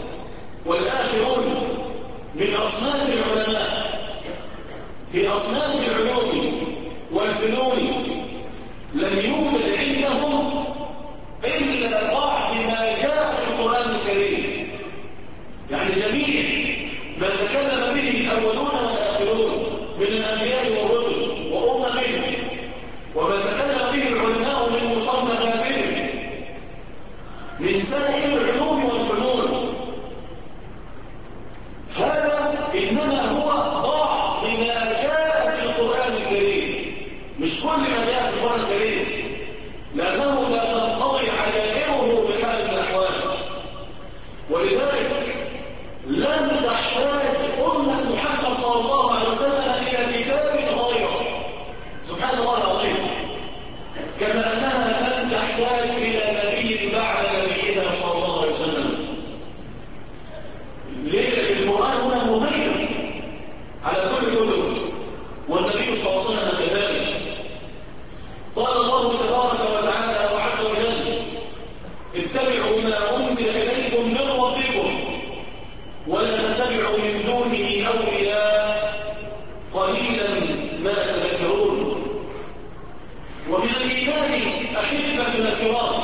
والآخرون من أصناف العلماء في أصناف العلوم والفنون لم يوجد عندهم إلا بعض ما جاء في القرآن الكريم. يعني جميع ما تكلم به الأولون والآخرون من الأنبياء والرسل وأممهم، وما تكلم به العلماء من مصنفاتهم من سائر العلوم والفنون، هذا إنما هو بعض ما جاء في القرآن الكريم، مش كل ما جاء في القرآن الكريم، لأنه لا تنقضي عجائبه بحال من الأحوال. ولذلك لن تحتاج أمة محمد صلى الله عليه وسلم إلى كتاب غيره سبحان الله العظيم، كما أنها لن تحتاج إلى نبي بعد نبينا صلى الله عليه وسلم. القرآن هنا مهيمن على كل كتب، والنبي صلى الله عليه وسلم كذلك. قال الله تبارك وتعالى وعز وجل: اتبعوا ما أنزل إليكم من ربكم ولا تتبعوا من دونه أولياء قليلا ما تذكرون. ومن الإيمان أحبة الكرام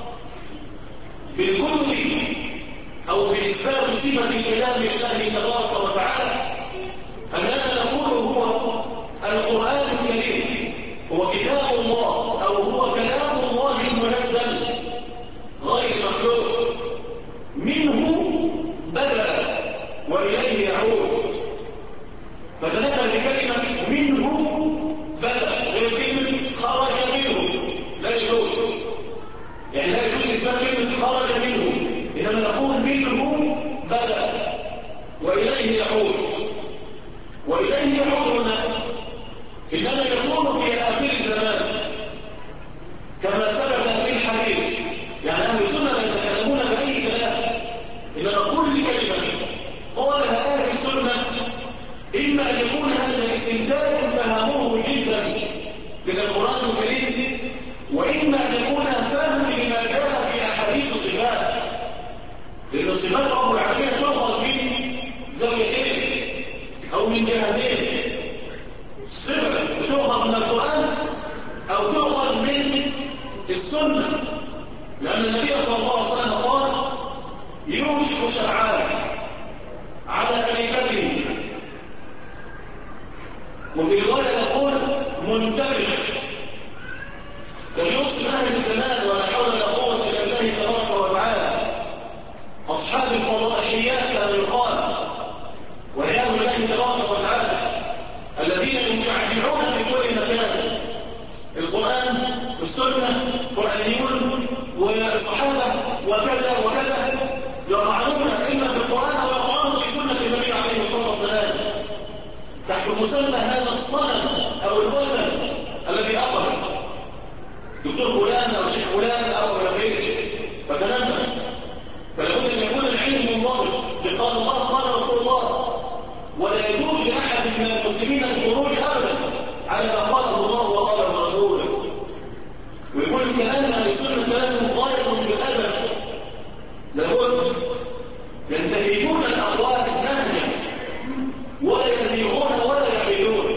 بالكتب أو بإثبات صفة الكلام لله تبارك وتعالى أننا نقول هو القرآن الكريم هو كتاب الله أو هو كلام الله المنزل غير مخلوق، منه بدأ وإليه يعود. فتنبه لكلمة منه بدأ غير كلمة خرج منه، لا يجوز. يعني لا يجوز إثبات كلمة خرج منه، إنما نقول منه بدأ وإليه يعود. وإليه يعود هنا إنما يكون في آخر الزمان كما ثبت في الحديث. يعني أهل السنة لا يتكلمون بأي كلام، إنما كل كلمة قالها أهل السنة إما أن يكون هذا استنتاج فهموه جدا للقرآن الكريم، وإما أن يكون فهم لما جاء في أحاديث الصفات، لأن صفات رب العالمين تؤخذ من زاويتين أو من جهتين. صفة بتؤخذ من القرآن أو تؤخذ من السنة، لأن النبي صلى الله عليه وسلم قال يوشك شرعان على خليفته، وفي رواية يقول منتفخ، يوصف أهل الزمان ولا حول ولا قوة إلا بالله تبارك وتعالى، أصحاب الفضائحيات كما يقال والعياذ بالله تبارك وتعالى، الذين يشعشعون في كل مكان القرآن والسنة قرآنيون والصحابة وكذا وكذا، يطعنون إما في القرآن أو يطعنون في سنة النبي عليه الصلاة والسلام تحت مسمى هذا الصنم أو الوثن الذي أقر دكتور فلان أو شيخ فلان أو إلى آخره. فتنبه، فلابد أن يكون العلم منضبط بقال الله قال رسول الله، ولا يجوز لأحد من المسلمين الخروج أبدا على ما قاله الله وقاله رسوله، ويقول الكلام عن السنة كلام غاية بالأدب، لابد ينتهجون الأقوال نهجا ولا يذيعون ولا يحيلون،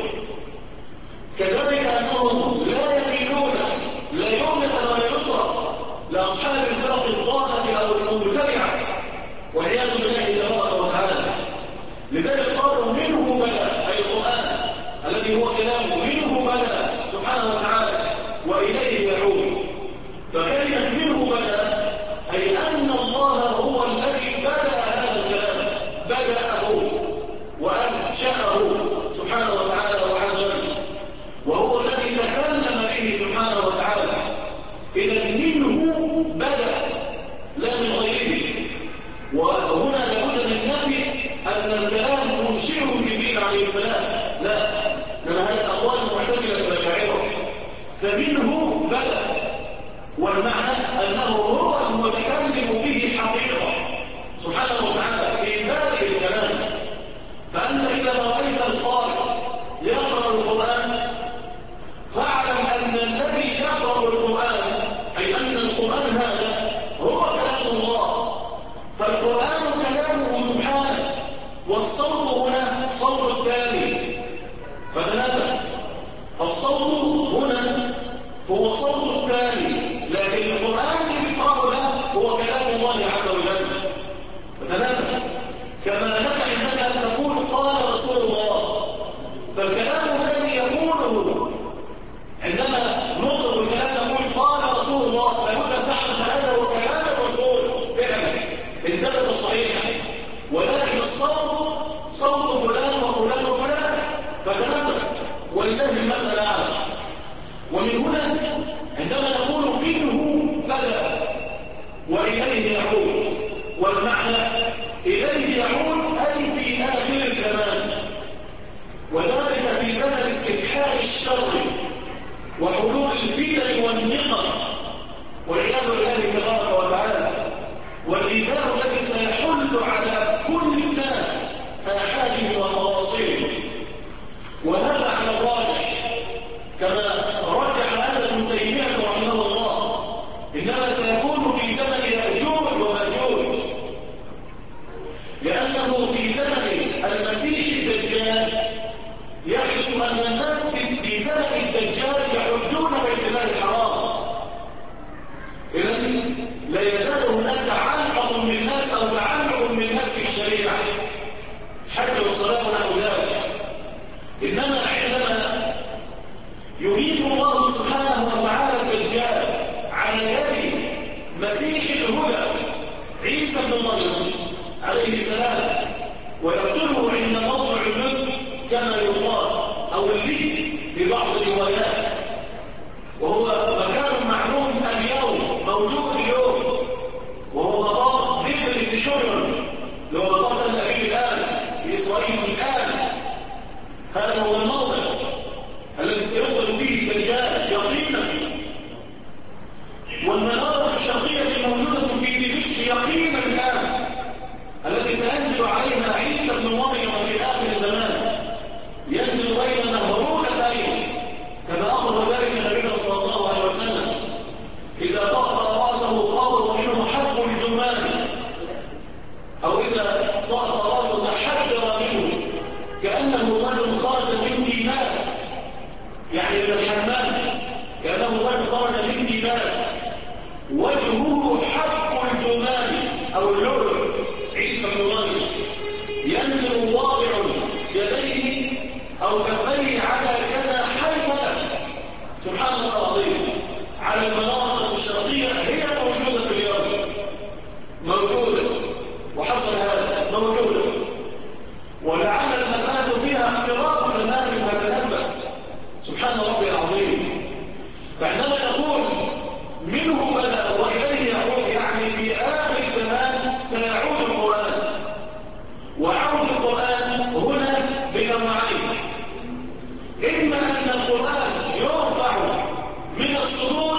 كذلك أنهم لا يميلون لا يمنة ولا يسرى لأصحاب الفرق الضالة أو المبتدعة والعياذ بالله تبارك وتعالى. لذلك قالوا منه بدا، أي القرآن الذي هو كلامه منه بدا سبحانه وتعالى وإليه يعود. فكلمة منه بدا أي أن الله هو الذي بدا هذا الكلام، بدأه وأنشأه سبحانه وتعالى وعز وجل، وهو الذي تكلم به سبحانه وتعالى. إذا منه بدأ لا من غيره. وهنا لابد من نفي أن الكلام منشئه جبريل عليه السلام، لا، لأن هذه الأقوال المعتزلة الأشاعرة. فمنه بدأ، والمعنى أنه هو المتكلم به حقيقة سبحانه وتعالى في ذات الكلام. فأنت إذا رأيت القارئ يقرأ القرآن فاعلم أن الذي يقرأ القرآن أي أن القرآن هذا هو كلام الله، فالقرآن كلامه سبحانه، والصوت هنا صوت التالي. فتنبه، الصوت هنا هو صوت التالي، لكن القرآن الذي يقرأه له هو كلام الله عز وجل. فتنبه، كما لك عندك أن تقول قال رسول الله، فالكلام الذي يقوله عندما نطلب الكلام نقول قال رسول الله، لابد أن تعلم هذا هو كلام الرسول فعلا الثبت الصحيحة، ولكن الصوت صوت فلان وفلان وفلان. فتنبه، ولله المثل الأعلى. ومن هنا عندما نقول منه بدأ وإليه يعود، والمعنى إليه يعود أي في آخر الزمان، وذلك في زمن استكحال الشر وحلول الفتن والنقم والعياذ بالله تبارك وتعالى، والإيذاء الذي سيحل على كل الناس آحادهم وخواصهم. وهذا على الراجح كما رجح هذا ابن تيمية رحمه الله، إنما سيكون في زمن يأجوج ومأجوج، لأنه في زمن المسيح الدجال يحدث أن الناس في زمن الدجال يحجون بيت الله الحرام. إذن لا يزال هناك علقة من الناس أو تعلق من الناس في الشريعة، حج والصلاة ونحو ذلك. إنما عندما يريد الله سبحانه وتعالى الدجال على يد مسيح الهدى عيسى بن مريم عليه السلام، ويقتله عند موضع اللب كما يقال أو اللي في بعض الروايات، وهو مكان معلوم اليوم موجود اليوم، وهو مطار ذكر التشرير اللي هو مطار تل أبيب الآن في إسرائيل الآن. هذا هو الموضع الذي سيدخل فيه الدجال يقينا. والمناطق الشرقية الموجودة في دمشق يقينا الآن التي سينزل عليها عيسى بن مريم في آخر الزمان، ينزل بين نهرولتين كما أخبر ذلك النبي صلى الله عليه وسلم، إذا طأطأ رأسه قبض منه حب الجمان، أو إذا طأطأ رأسه تحدر منه كأنه رجل خرج من ديناس يعني من الحمام كأنه رجل خرج من ديباج، وجهه حق الجمال أو اللؤلؤ عيسى بن مريم، ينزل واضع يديه أو كفيه على جناحي ملك، سبحان الله العظيم، على المناطق الشرقية هي موجودة في اليوم، موجودة، وحصل هذا موجودة، ولعل المسائل فيها اختلاط زمان وتنبأ، سبحان ربي العظيم. فعندما نقول منه بدأ وإليه يعود، يعني في آخر الزمان سيعود القرآن، وعود القرآن هنا بنوعين، إما أن القرآن يرفع من الصدور،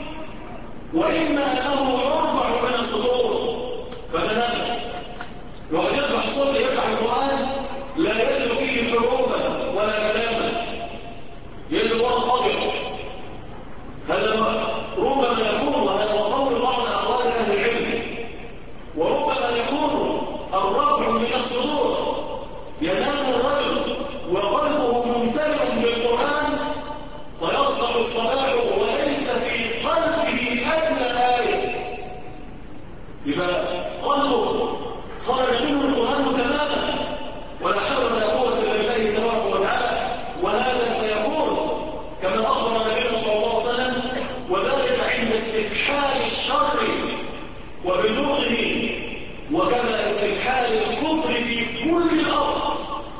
وإما أنه يرفع من الصدور. فتنبأ، الواحد يصبح الصوت يفتح القرآن لا يجد فيه حروفا ولا كلاما، يجد ورق أبيض. هذا ربما يكون، وهذا هو قول بعض أقوال أهل العلم، وربما يكون الرفع من الصدور، ينام الرجل وقلبه ممتلئ بالقرآن فيصبح الصباح وليس في قلبه أدنى آية، يبقى قلبه خرج منه القرآن تماما، ولا حول ولا قوة إلا بالله تبارك وتعالى. وهذا سيكون كما أخبر النبي صلى الله عليه وسلم، وذلك عند استكحال الشر وبلوغه، وكما استكحال الكفر في كل الأرض،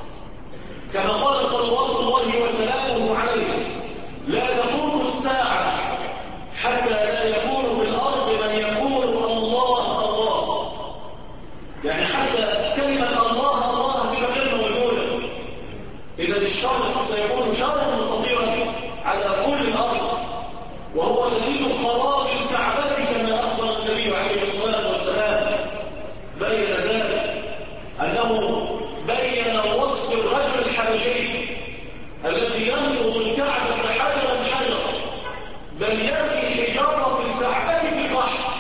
كما قال صلوات الله وسلامه عليه: لا تقوم الساعة حتى لا يكون في الأرض من يقول الله الله، يعني حتى كلمة الله الله تبقى كلمة موجودة. إذا الشر سيكون شرا مستطيرا على كل الأرض، وهو دليل خراب الكعبة كما أخبر النبي عليه الصلاة والسلام. بين ذلك أنه بين وصف الرجل الحبشي الذي ينقض الكعبة حجرا حجرا، بل يرمي حجارة الكعبة في البحر،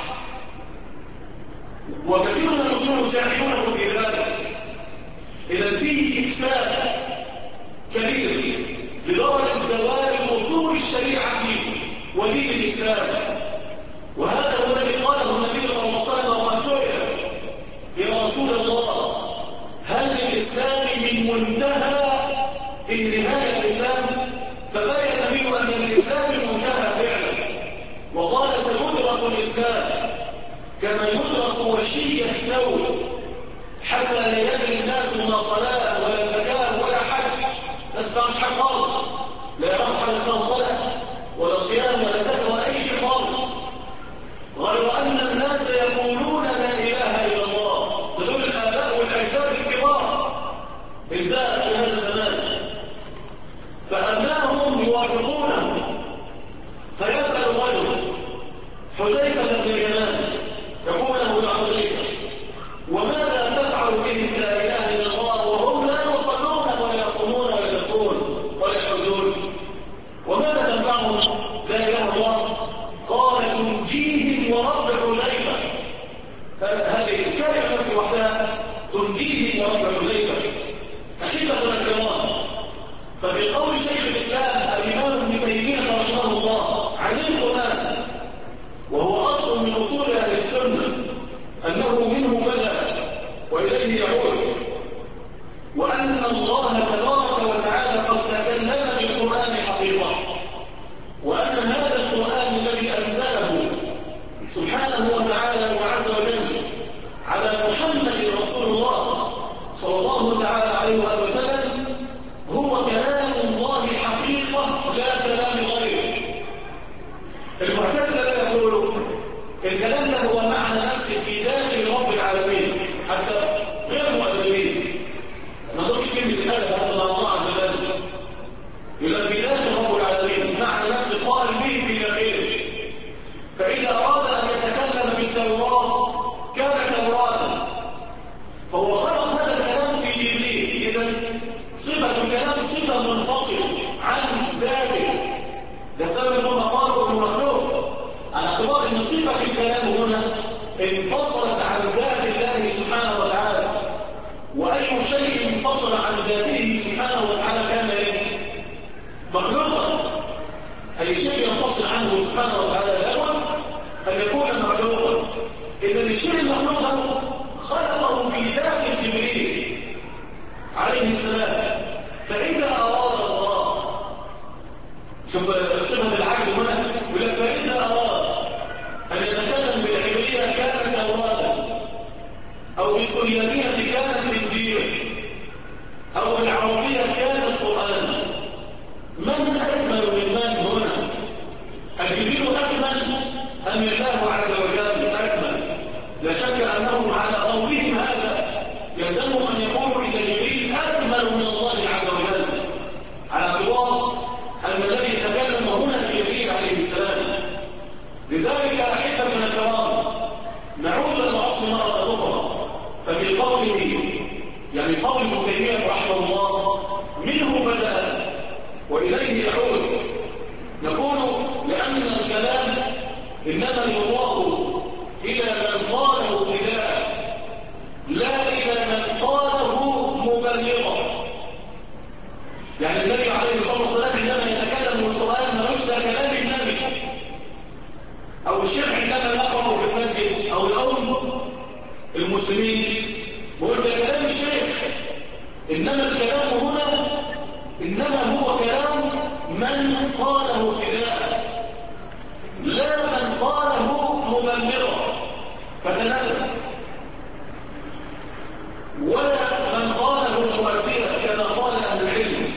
وكثير من المسلمين يساعدونه في ذلك. إذا فيه إفساد كبير لدرجة زوال أصول الشريعة ودين الإسلام، وهذا هو الذي قاله النبي صلى الله عليه وسلم وقد سئل: يا رسول الله، هل للإسلام من منتهى في نهاية الإسلام؟ فبين النبي أن الإسلام منتهى فعلا، وقال: سيدرس الإسلام كما يدرس وشي الثوب، حتى لا يدري الناس ما صلاة ولا زكاة ولا حج، تسمع مش حج خالص، لا يرون حاجة اسمها صلاة ولا صيام ولا زكاة ولا أي شيء خالص، غير أن الناس يقولون لا إله إلا الله، بدون الآباء والأجداد الكبار بالذات في هذا الزمان، فأبنائهم يوافقونه. فيسأل الرجل حذيفة بن اليمان، يقول له: يا حذيفة، وماذا تفعل بهم لا إله إلا الله وهم لا يصلون ولا يصومون ولا يزكون ولا يحجون؟ وماذا تنفعهم لا إله إلا الله؟ قال: تنجيهم ورب حذيفة. هذه الكلمة نفس وحدها تنجيهم ورب حذيفة. أحبتنا الكرام، ففي قول شيخ الإسلام الإمام ابن تيمية رحمه الله عن القرآن، وهو أصل من أصول أهل السنة، أنه منه بدأ وإليه يعود، وأن الله تبارك وتعالى قد تكلم بالقرآن حقيقة، وأن هذا القرآن الذي أنزله سبحانه وتعالى وعز وجل على محمد رسول الله صلى الله تعالى عليه وآله وسلم هو كلام الله حقيقة لا كلام غيره. المعتزلة لا يقولوا الكلام ده هو معنى نفسه في داخل رب العالمين، حتى غير مؤدبين ما تقولش كلمة الأدب هذا الله عز وجل، يبقى في داخل رب العالمين معنى نفسه قال به في داخله. فإذا أراد أن يتكلم بالتوراة كان توراة، فهو خلق هذا الكلام في جبريل. إذا صفة الكلام صفة منفصلة عن ذاته، ده سبب أنه قالوا أنه مخلوق، على اعتبار أن صفة الكلام هنا انفصلت عن ذات الله سبحانه وتعالى، وأي شيء انفصل عن ذاته سبحانه وتعالى كان مخلوقا. سبحانه وتعالى الأول أن يكون مخلوقا. إذا الشيء المخلوق خلقه في داخل جبريل عليه السلام. فإذا أراد الله، شوف صفة العجز هنا، يقول لك فإذا أراد أن يتكلم بالعبرية كانت أورادا، أو بالسريانية كانت إنجيلا، أو بالعربية كانت قرآنا. من أكمل ممن هنا؟ الجبريل أكمل أم الله عز وجل أكمل؟ لا شك أنهم على قولهم هذا يلزمهم أن يقولوا إن جبريل أكمل من الله عز وجل، على اعتبار أن الذي تكلم هنا جبريل عليه السلام. لذلك أحبتنا الكرام نعود للأصل مرة أخرى. ففي قوله يعني قول ابن تيمية رحمه الله منه بدأ وإليه يعود، نقول لأن الكلام إنما يضاف إلى من قاله ابتداء لا إلى من قاله مبلغا. يعني النبي عليه الصلاة والسلام عندما يتكلم بالقرآن ملوش ده كلام النبي، أو الشيخ عندما يقرأ في المسجد أو الأم المسلمين بقول ده كلام الشيخ. إنما الكلام هنا إنما هو كلام من قاله ابتداء لا من قاله مبلغا. فتنبه، ولا من قاله مؤثرا كما قال أهل العلم.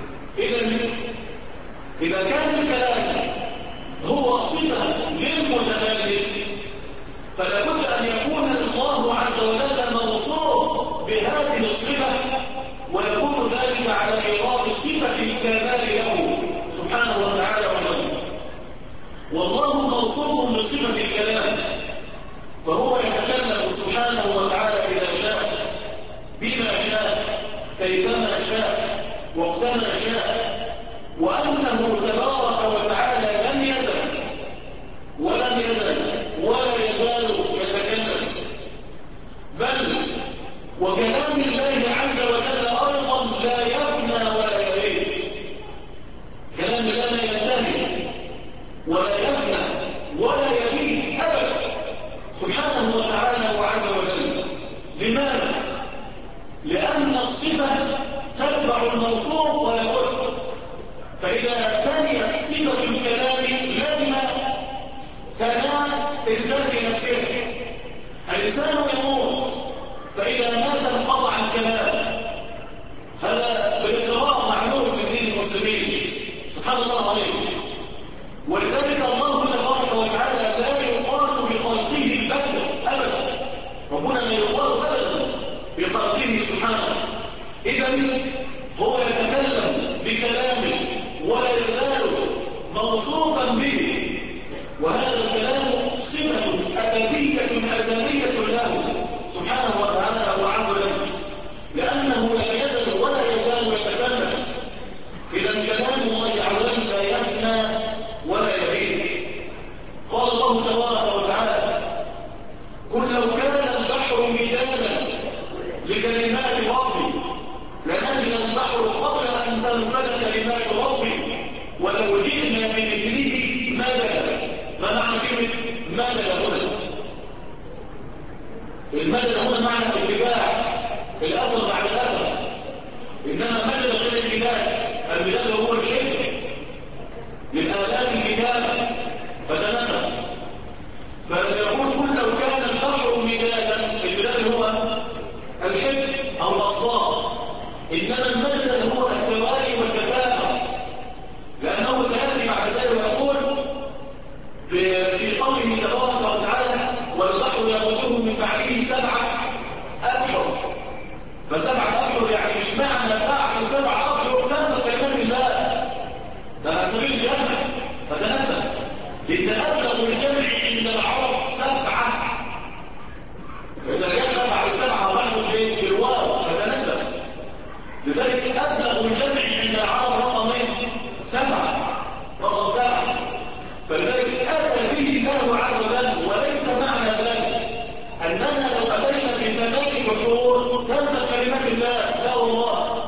إذا كان الكلام هو صفة للمتكلم فلا بد أن يكون الله عز وجل موصوف بهذه الصفة، ويكون ذلك على إيراد صفة الكمال له سبحانه وتعالى وحده. والله موصوف بصفة الكلام، فهو يتكلم سبحانه وتعالى إذا شاء بما شاء كيفما شاء وقتما شاء، وأنه تبارك وتعالى لم يزل ولم يزل ولا يزال يتكلم. بل وكلام الله عز وجل أيضا لا يفنى ولا يبيد. كلام الله لا ينتهي ولا يفنى ولا يبيد أبدا سبحانه وتعالى وعز وجل. لماذا؟ لأن الصفة تتبع الموصوف ويقول. فإذا ثنيت صفة الكلام لازم تنام إنسان نفسه. الإنسان يموت، فإذا مات انقطع الكلام. هذا بالاقرار معلوم من دين المسلمين سبحان الله عليه. ولذلك الله تبارك وتعالى لا يقاس بخلقه البتة أبدا. ربنا لا يقاس أبدا بخلقه سبحانه. إذن هو يتكلم بكلامه ولا يزال موصوفا به، وهذا الكلام صفة أبدية أزلية له سبحانه وتعالى وعز وجل، لأنه لا يزل ولا يزال يتكلم. إذا كلام الله عز وجل لا يفنى ولا يبيد. قال الله تبارك وتعالى قل لو كان البحر مدادا لكلمات ربي لنفد البحر قبل أن تنفذ كلمات ربي ولو جئنا بمثله مددا. ما معنى كلمة مددا هنا؟ المدد هنا معنى الاتباع، الأثر بعد الأثر. إنما مدد غير المداد. المداد هو الحكم للآلات الكتابة فتنمى. فيقول كل لو كان البحر مدادا، المداد هو الحكم أو الأصدار، إنما المدد هو التوالي والكتابة. لأنه سيأتي بعد ذلك ويقول في قوله تبارك وتعالى والبحر يمده من بعده 7 أبحر. ف7 أبحر يعني مش معنى بعد 7 أبحر تم كلمات الله، ده على سبيل الجمع. فتنبه، لأن أبلغ الجمع عند العرب 7. فإذا كان بعد 7 بعد بالواو فتنبه. لذلك أبلغ الجمع عند العرب رقم 7، رقم 7. فلذلك أتى به الله عز وجل. وليس معنى ذلك أننا لو أتينا بثمان بحور تنفذ كلمات الله، لا والله.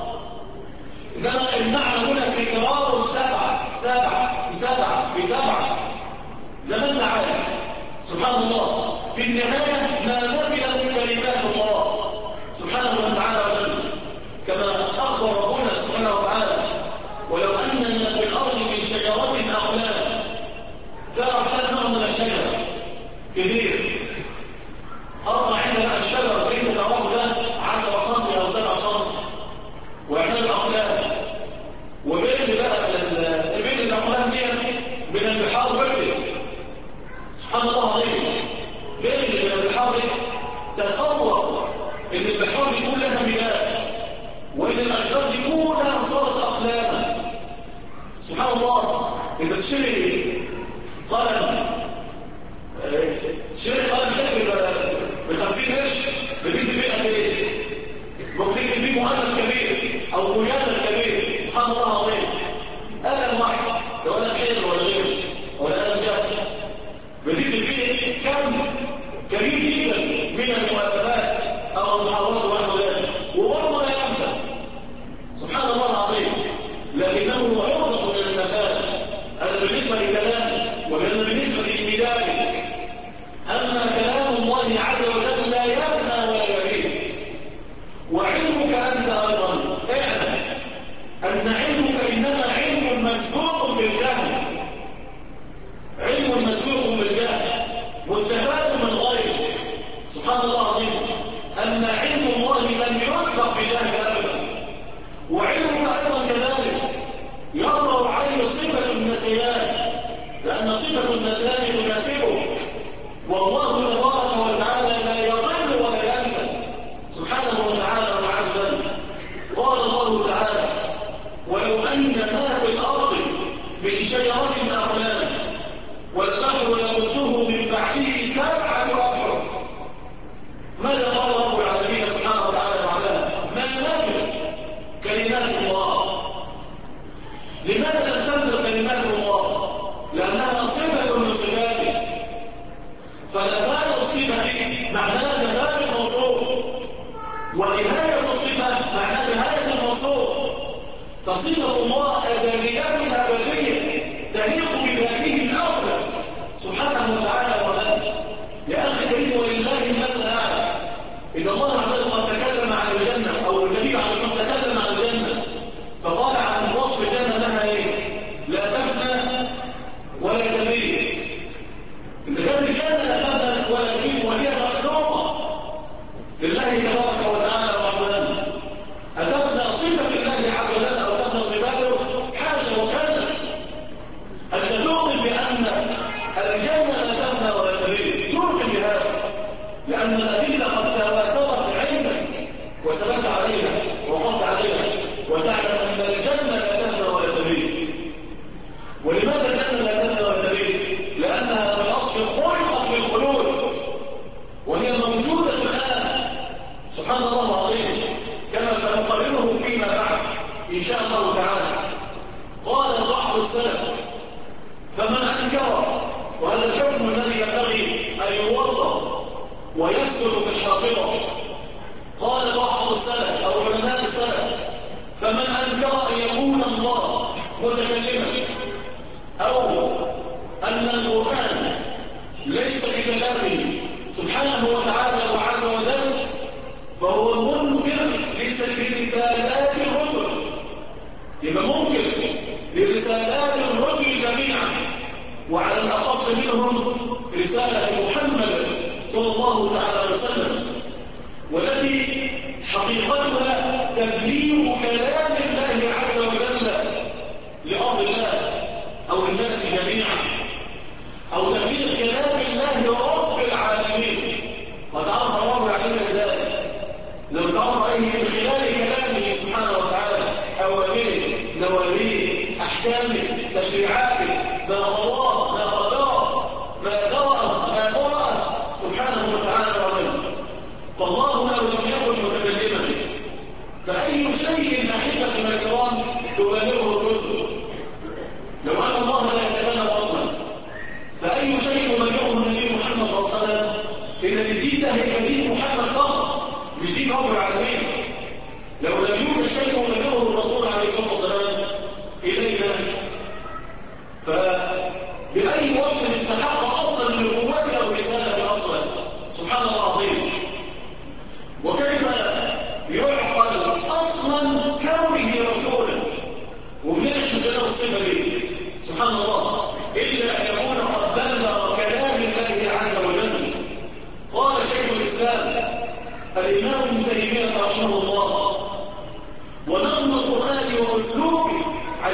إنما المعنى هنا تكرار 7 7 في 7 في 7. زمان عارف سبحان الله في النهاية ما نفذت كلمات الله سبحانه وتعالى وجل كما أخبر ربنا سبحانه وتعالى ولو أننا في الأرض من شجرة أقلام تعرف نوع من الشجرة كبير أرض عندنا الشجر بين الأرض ده 10 سم أو 7 سم وعمال أقلام وبين بقى بين الأقلام دي من البحار بكتب سبحان الله عليك بين البحار تصور إن البحار يكون لها مياه وإن الأشجار دي كلها صارت أقلاما سبحان الله إنت تشتري قلم حكم ب50 قرش بتكتب بيه قد ايه؟ ممكن تكتب بيه مؤلف كبير او مجلد كبير سبحان الله العظيم قلم واحد لو قلم حلو ولا غيره ولا قلم جاف بتكتب بيه كم كبير جدا من المؤلفات او المحاضرات ونحو ذلك وبرضه لا ينفع سبحان الله العظيم لكنه عرضة من المثال هذا بالنسبة لكلامه وبالنسبة لميزانك أما كلام الله عز وجل لا يبنى ولا يبيد وعلمك أنت أيضا اعلم أن علمك إنما علم مسبوق بالجهل علم مسبوق بالجهل مستفاد من غيرك سبحان الله العظيم أما علم الله لم يسبق بجهل أبدا وعلمك أيضا كذلك يظهر عليه صفة النسيان لأن صفة النسيان تناسبه والله تبارك وتعالى لا يضل ولا ينسى سبحانه وتعالى وعز وجل قال الله تعالى ولو أن ما في الأرض من شجرة أقلام والبحر يمده من بعده 7 أبحر ماذا قال رب العالمين سبحانه وتعالى بعدها ما نفذت كلمات الله لماذا لم تنفذ كلمات الله لأنها صفة من صفاته فالأفعال الصفة دي معناها نهاية الموصوف ونهاية الصفة معناها نهاية الموصوف فصفة الله أزلية أبدية تليق بذاته الأقدس سبحانه وتعالى وتعالى يا أخي كريم ولله المثل الأعلى إن الله عز وجل قد تكلم عن الجنة أو النبي عليه الصلاة والسلام تكلم عن الجنة فقال عن وصف الجنة لها إيه؟ لا تفنى ولا تبيد إذا كانت الجنة لا تفنى ولا تبيد وهي مخلوقة لله تبارك وتعالى وعظيم أتفنى صفة الله عز وجل أو تفنى صفاته حاشا وكلا أن تؤمن بأن الجنة لا تفنى ولا تبيد تؤمن بهذا لأن الأدلة قد تواترت عندك وثبت عليها وقفت عليها وتعلم أن الجنة لا تفنى ولا تبيد ولماذا الجنة لا تفنى ولا تبيد؟ لأنها بالأصل خلقت بالخلود وهي موجودة الآن سبحان الله العظيم كما سنقرره فيما بعد إن شاء الله تعالى قال بعض السلف فمن أنكر وهذا الحكم الذي ينبغي أن يوضح ويسكن في الحافظة قال بعض السلف أو علماء السلف فمن أنكر أن يكون الله متكلما أو أن القرآن ليس بكلامه سبحانه وتعالى وعز وجل فهو منكر لرسالات الرسل يبقى منكر لرسالات الرسل جميعا وعلى الأخص منهم رسالة محمد صلى الله تعالى عليه وسلم والتي حقيقتها تبليغ كلام الله عز وجل لأرض الله أو الناس جميعا أو تبليغ كلام الله لرب العالمين وتعرف الله علينا ذلك لو تعرف عليه من خلال كلامه سبحانه وتعالى أوامره نواهيه أحكامه تشريعاته ما قضاه ما قداه ما ذرأ ما قرأ سبحانه وتعالى وعلمه فالله لو لم يكن متكلما فأي شيء أحبة من الكرام تبلغه الرسل لو أن الله لا يتكلم أصلا فأي شيء يبلغه النبي محمد صلى الله عليه وسلم إذا الدين ده هي دين محمد فقط مش دين رب العالمين لو لم يوجد شيء يبلغه الرسول عليه الصلاة والسلام إلينا فبأي وصف استحق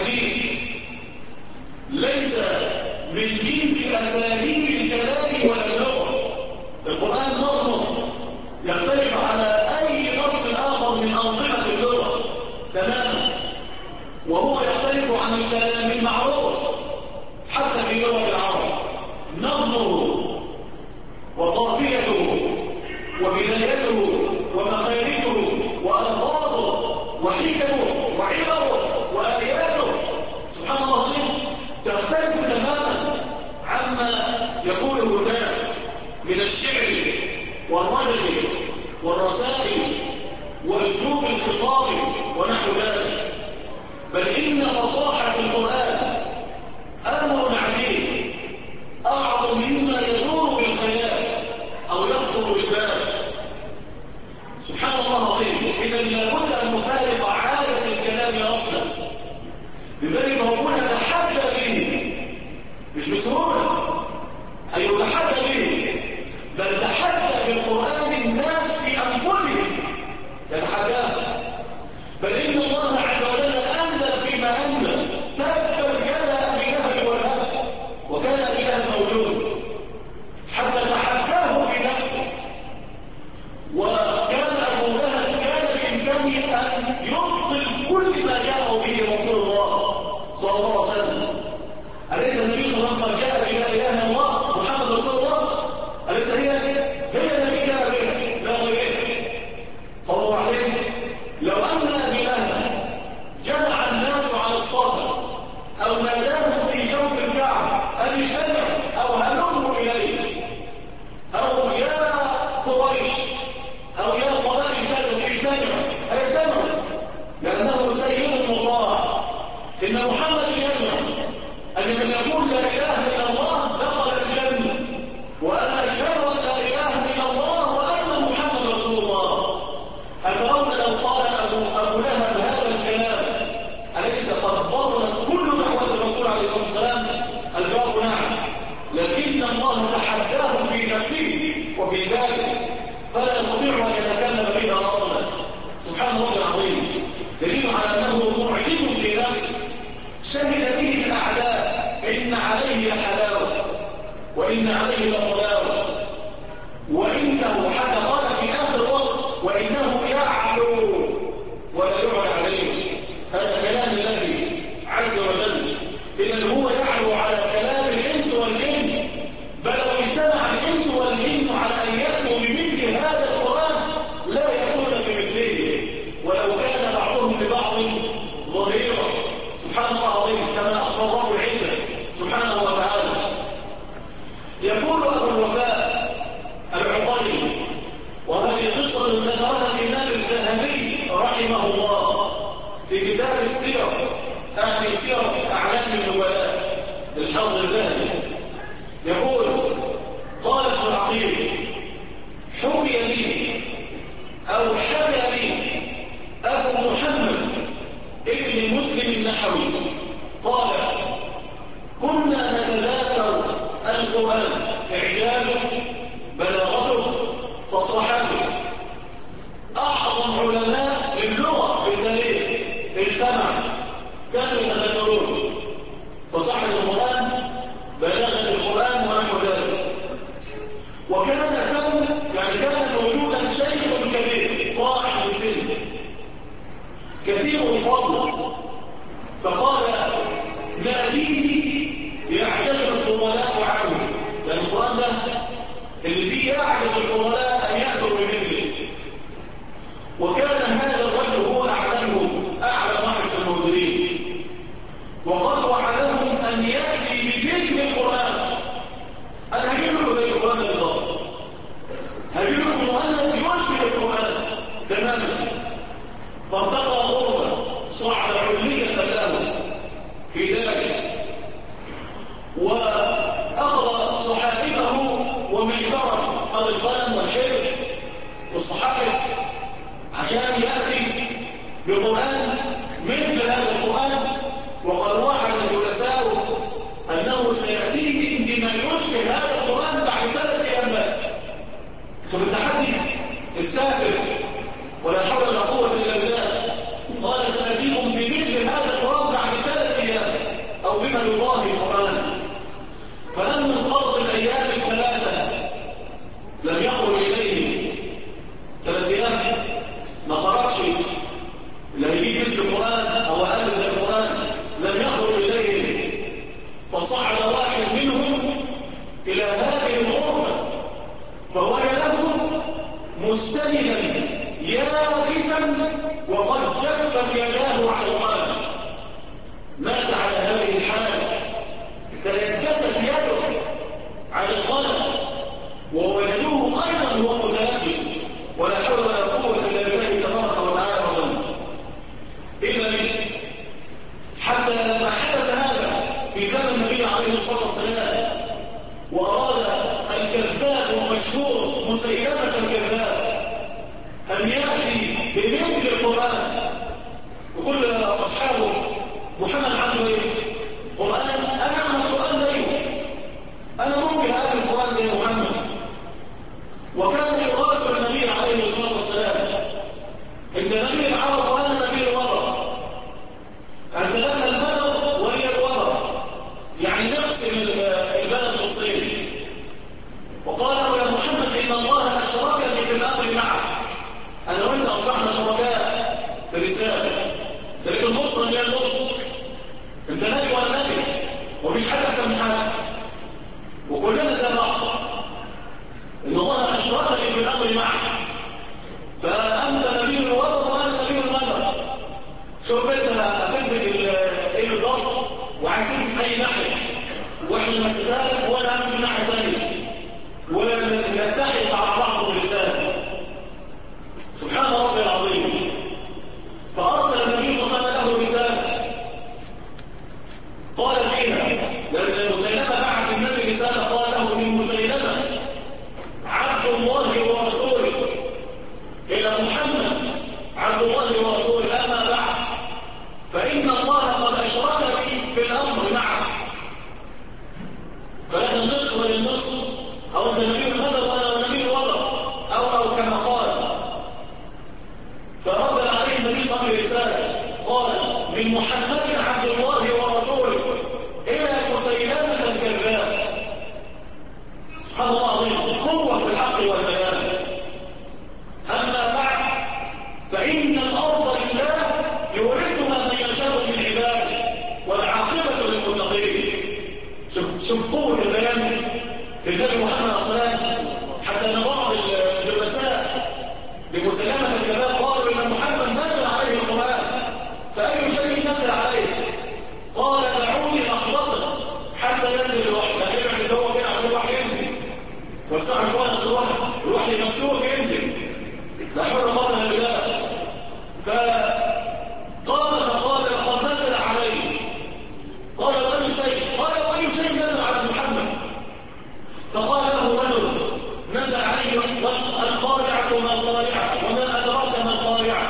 عجيب ليس من جنس أساليب الكلام ولا اللغة. القرآن نظمه يختلف على أي نظم آخر من أنظمة اللغة تماما، وهو يختلف عن الكلام المعروف حتى في لغة العرب. نظمه وقافيته وبدايته ومخارجه وألفاظه وحكمه وعبره وآياته سبحان الله تختلف تماما عما يقوله الناس من الشعر والرجل والرسائل وأسلوب الخطاب ونحو ذلك. بل إن فصاحة القرآن أمر عجيب أعظم مما يدور بالخيال أو يخطر بالبال. سبحان الله العظيم. إذا لابد أن نفارق عادة الكلام أصلا، لذلك ربنا تحدى به مش بسهولة أن يتحدى به، بل تحدى بالقرآن الناس في أنفسهم يتحداهم. بل إن الله عز وجل أنزل فيما أنزل تبت يدا أبي لهب وتب وكان أبي لهب موجود حتى تحداه بنفسه. وكان أبو لهب كان بإمكانه أن يبطل كل ما جاء به رسول الله صلى الله عليه وسلم. أليس النبي صلى الله عليه وسلم جاء بلا إله إلا الله محمد رسول الله؟ أليس هي التي جاء بها لا غيرها؟ فهو عليه لو أن أبي لهب جمع الناس على الصفا أو ناداهم في جوف الكعبة أن اجتمعوا أو هلموا إليه أو يا قريش أو يا قبائل كذا اجتمعوا هيجتمعوا لأنه سيد مطاع. إن محمد يجمع أن من يقول لا إله إلا الله دخل الجنة، وأنا أشهد أن لا إله إلا الله وأن محمد رسول الله. أترون لو قال أبو لهب هذا الكلام أليس قد بطلت كل دعوة الرسول عليه الصلاة والسلام؟ الجواب نعم، لكن الله تحداه في نفسه وفي ذلك فلا يستطيع أن يتكلم بها أصلا. سبحان الله العظيم. دليل على أنه معجز في نفسه شهد فيه الأعداء إن عليه حلاوة وإن عليه لطلاوة، وإنه حتى قال في آخر الوصف وإنه يعلو ولا يعلى عليه. هذا كلام الله عز وجل. إذن هو يعلو على كلام الإنس والجن، بل لو اجتمع الإنس والجن على أن يأتوا بمثل هذا القرآن لا يكون بمثله ولو كان بعضهم لبعض ظهيرا. سبحان الله العظيم. كما أخبر الله العزة سبحانه وتعالى. يقول أبو الوفاء العقيلي، وهذه قصة ذكرها الإمام الذهبي رحمه الله في كتاب السير، أعني سير أعلام النبلاء للحافظ الذهبي. يقول قال ابن العقيل حكي لي أو حكى لي أبو محمد ابن مسلم النحوي قال كنا نتذاكر القرآن إعجازه بلاغته فصاحته. أعظم علماء اللغة بالتاريخ اجتمع كانوا يتذكرون فصاحة القرآن بلاغة القرآن ونحو ذلك. وكان كان موجودا شيخ كبير طاعن بسن كثير الفضل، فقال ما فيه يعجز الفضلاء عنه، لأن القرآن ده اللي فيه يعجز الفضلاء أن يأتوا بمثله. وكان هذا الرجل هو أعلمهم، أعلم واحد في الموجودين، وقد وعدهم أن يأتي بمثل القرآن. أنا هجيب لكم زي القرآن بالضبط، هجيب لكم مؤلف يشبه القرآن تماما. فارتقى غربة صعد علية له في ذلك، وأخذ صحائفه ومحبره قد القلم والحبر أو بما يضاهي القرآن. فلما انقضت الأيام الثلاثة لم يخرج إليه 3 أيام، ما خرجش لا يجيب مثل القرآن أو أقل من القرآن، لم يخرج إليه. فصعد واحد منهم إلى هذه الغرفة فوجده مستندا يابسا وقد جفت يداه على القلم. مات على هذه الحال، تيبست يده على القلم ووجدوه ايضا هو متلبس، ولا حول ولا قوه الا بالله تبارك وتعالى وسلم. اذا حتى لما حدث هذا في زمن النبي عليه الصلاه والسلام واراد الكذاب ومشهور مسيلمه الكذاب ان ياتي بمثل القران، وكل اصحابه محمد عنده ايه؟ قران، انا اعمل القران زيه، انا ممكن اقرا القران زي محمد. وكان يراسل النبي عليه الصلاه والسلام: انت نبي العرب وانا نبي الوطن، انت لنا البلد وهي الوطن، يعني نقسم البلد نصين. وقال له: يا محمد ان الله اشركني في الامر معك، انا وانت اصبحنا شركاء في الرساله، لكن النصره هي النص، انت نبي وانا نبي، ومفيش حد احسن من حد، وكلنا زي بعض. ان الله اشركني في الامر معك، فانت نبي الوطن وانا نبي المدر. شوف انت هتمسك ايه بالضبط وعايز تمسك اي ناحيه، واحنا نمسكها وانا امسك ناحيه ثانيه ونتحد مع بعض بالرساله. سبحان ربي العظيم. فارسل النبي صلى الله عليه وسلم له رساله قال فيها، لأن مسيلمة بعت النبي رسالة قال له: من مسيلمة عبد الله ورسوله إلى محمد عبد الله ورسوله، أما بعد فإن الله قد أشركني في الأمر معك، فلك النصف وللنصف، أو أنت نبي المثل وأنا نبي الوضع، أو كما قال. فرد عليه النبي صلى الله عليه وسلم رسالة قال: من محمد عبد الله ورسوله إلى مسيلمة الكذاب. سبحان الله العظيم، قوة في الحق والبيان. أما بعد فإن الأرض لله يورثها من يشاء من عباده والعاقبة للمتقين. شوف قوة البيان في النبي محمد صلى الله عليه وسلم، حتى أن بعض الجلساء بمسيلمة الكذاب قالوا إن محمد نزل عليه القرآن، فأي شيء نزل عليه؟ قال: دعوني أخلطه حتى ينزل الوحي. لا يبعد الدواء كده عشان الوحي ينزل، واستعمل شوية أصل الوحي مكسور ينزل، لا حول ولا قوة إلا بالله. فقال فقال: لقد نزل عليه. قال: وأي شيء؟ قال: وأي شيء نزل على محمد؟ فقال له رجل: نزل عليه القارعة ما القارعة وما أدراك ما القارعة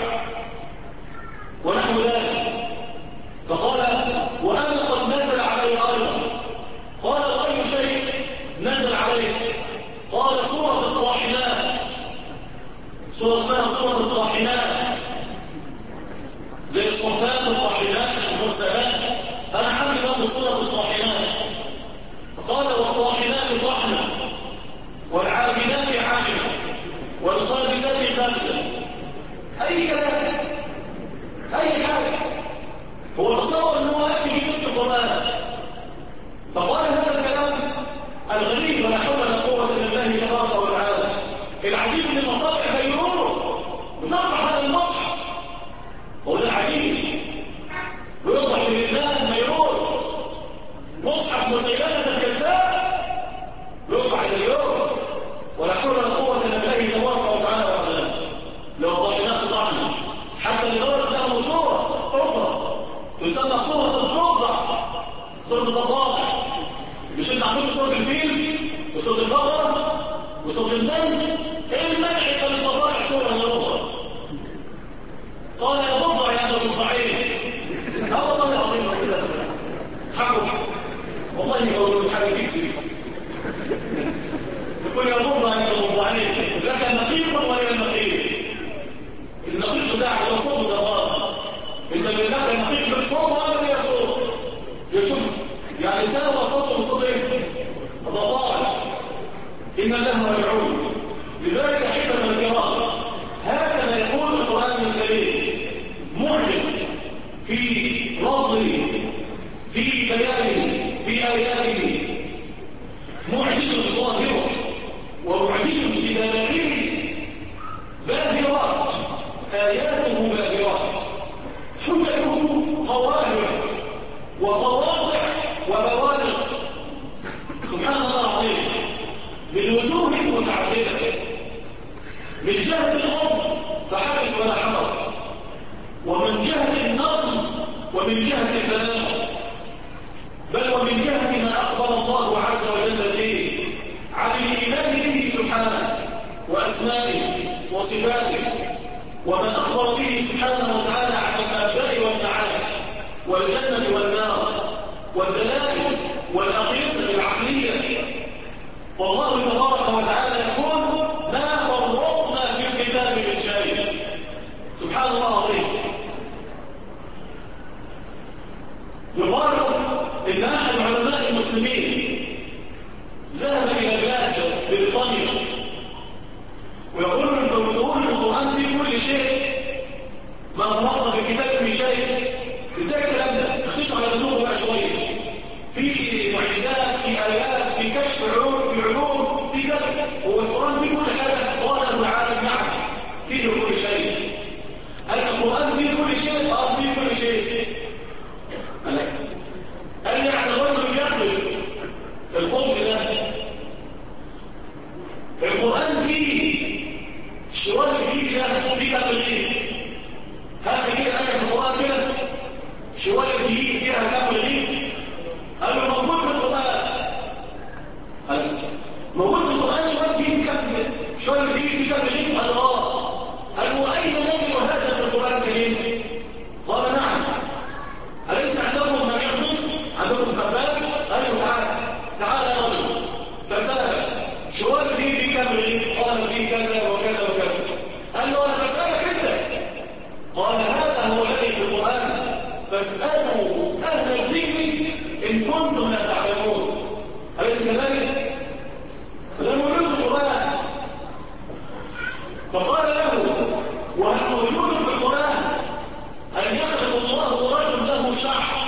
ونحو ذلك. فقال: وأنا قد نزل علي أيضا. قال: وأي شيء نزل عليه؟ قال: سورة الطاحنات. سورة اسمها سورة الطاحنات، زي الصفات الطاحنات المرسلات، أنا عندي له سورة الطاحنات. فقال: والطاحنات طحنا والعاجلات عاجلة والخابزات خابزة. أي كلام، أي حاجة. هو تصور أنه يأتي بمثل القرآن، فقال هذا الكلام الغريب ولا حول ولا قوة إلا بالله تبارك وتعالى. العجيب ان المطابع بيروح وتطرح هذا المصحف، هو ده عجيب، ويطرح في لبنان بيروت مصحف مسيلمة الكذاب، ويطرح اليوم ولا حول ولا قوة إلا بالله تبارك وتعالى وحده. لو طحناه طحنا حتى لدرجة له صورة أخرى تسمى صورة الضفدع، صورة الضفادع. مش انت عارفين صورة الفيل وصورة البقرة وصورة الدم؟ ايه المنع كان الضفادع صورة أخرى؟ قال: يا ضفدع يا ابن الضعيف. اه والله العظيم كده حقه، والله لو الحاجة تكسب يقول: يا ضفدع يا ابن الضعيف، لك نقيق ولا نقيق؟ النقيق ده على صوت الضفادع، انت لك نقيق بالصوت ولا بالصوت؟ يشوف فضله في بيانه في آياته معجز ظاهره ومعجز بدلائله باهرات، آياته باهرات، حججه قواهر وقواطع وبوادر سبحان الله العظيم من وجوه متعددة، من جهة الأرض فحدث ولا حرج، ومن جهة النظم ومن جهة البلاغ، بل ومن جهة ما أخبر الله عز وجل به عن الإيمان به سبحانه وأسمائه وصفاته، وما أخبر به سبحانه وتعالى عن المبدأ والمعاد والجنة والنار والدلائل والأقيسة العقلية. والله تبارك وتعالى يقول ما فرطنا في الكتاب من شيء. سبحان الله العظيم. يقال إن أحد علماء المسلمين ذهب إلى بلاد بريطانيا ويقول إن القرآن فيه كل شيء، ما فرطنا في الكتاب من شيء. إزاي الكلام ده؟ نخش على دماغه بقى شوية، في معجزات، في آيات، في كشف علوم، في علوم، في كذا، هو القرآن فيه كل حاجة. قال له العالم نعم فيه كل شيء. القرآن فيه كل شيء، فيه كل شيء. قال يعني الرجل يخلص الخبز ده، القرآن فيه شوال جديد ده فيه كم رغيف؟ هات كده آية في القرآن كده شوال جديد فيها كم رغيف؟ قال له موجود في القرآن. موجود في القرآن شوال جديد فيه كم رغيف؟ قال قال وأين نجد هذا في القرآن الكريم؟ قال نعم. أليس عندكم من يخلص؟ عندكم خباز؟ قال له تعال يا رجل. فسأل شوال جديد فيه كم رغيف؟ قال فيه كذا وكذا وكذا. قال له أنا بسألك أنت. قال هذا هو الذي في القرآن فاسألوا أهل الذكر إن كنتم لا تعلمون. أليس كذلك؟ فده موجود في القرآن. فقال له وهل موجود في القرآن أن يخلق الله رجل له شعر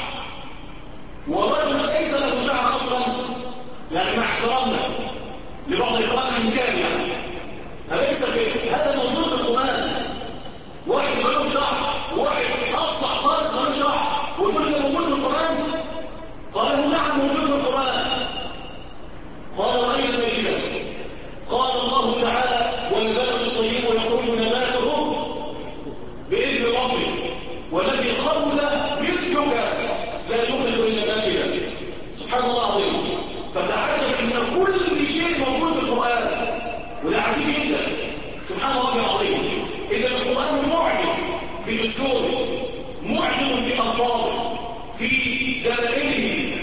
ورجل ليس له شعر أصلا؟ يعني مع احترامنا لبعض إخواننا الإمكان يعني أليس هذا موجود في القرآن؟ واحد له شعر وواحد أصلع خالص له شعر ويقول ده موجود في القرآن؟ قال له نعم موجود في القرآن. قال وأين دليله؟ قال الله تعالى والبلد الطيب يخرج نباته بإذن ربه والذي خبث مثلك لا يخرج إلا نباته. سبحان الله العظيم. فتعجب ان كل شيء موجود في القرآن، وده عجيب جدا. سبحان الله العظيم. إذا القرآن معجز في أسلوبه، معجز في ألفاظه، في دلائله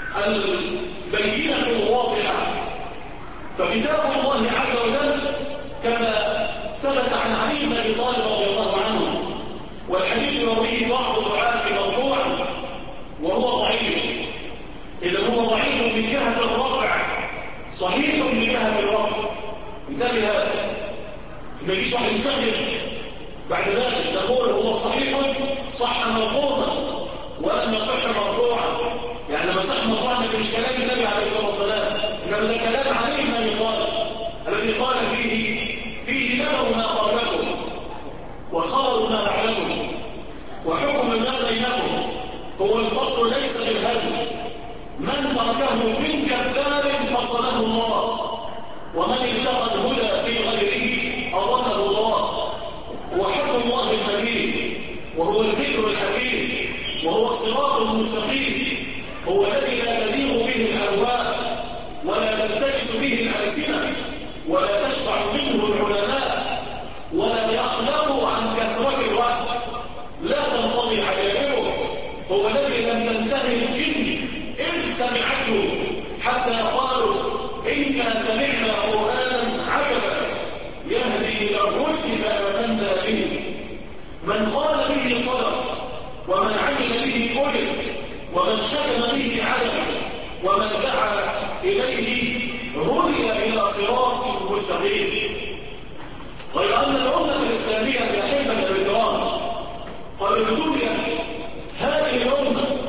البينة الواضحة. فكتاب الله عز وجل كما ثبت عن علي بن أبي طالب رضي الله عنه، والحديث يرويه بعض الدعاة مرفوعا وهو ضعيف. إذا هو ضعيف من جهة الرفع، صحيح من جهة الرفع. انتبه هذا، ما يجيش واحد يسجل بعد ذلك نقول هو صحيح صح مرفوعا ولم يصح مرفوعا. يعني لما صح مرفوعا ده مش كلام النبي عليه الصلاة والسلام، إنما ده كلام علي بن أبي طالب الذي قال فيه نبأ ما قبلكم وخبر ما بعدكم وحكم ما بينكم، هو الفصل ليس بالهزل. من تركه من كذاب فصله الله، ومن اتقى الهدى في غيره أضله الله. هو حكم الله المبين، وهو الذكر الحكيم، وهو الصراط المستقيم، هو الذي لا تزيغ به الأهواء ولا تلتبس به الألسنة ولا تشفع منه العلماء ولا يخلق عن كثرة الوقت، لا تنقضي عجائبه. هو الذي لم تنتهي الجن إذ سمعته حتى قالوا إنا سمعنا قرآنا عجبا يهدي إلى الرشد فآمنا به. من قال به صدق، ومن عمل به أجر، ومن حكم به عدل، ومن دعا إليه هدي إلى صراط مستقيم. غير أن الأمة الإسلامية الأحبة الكرام قد ابتليت هذه الأمة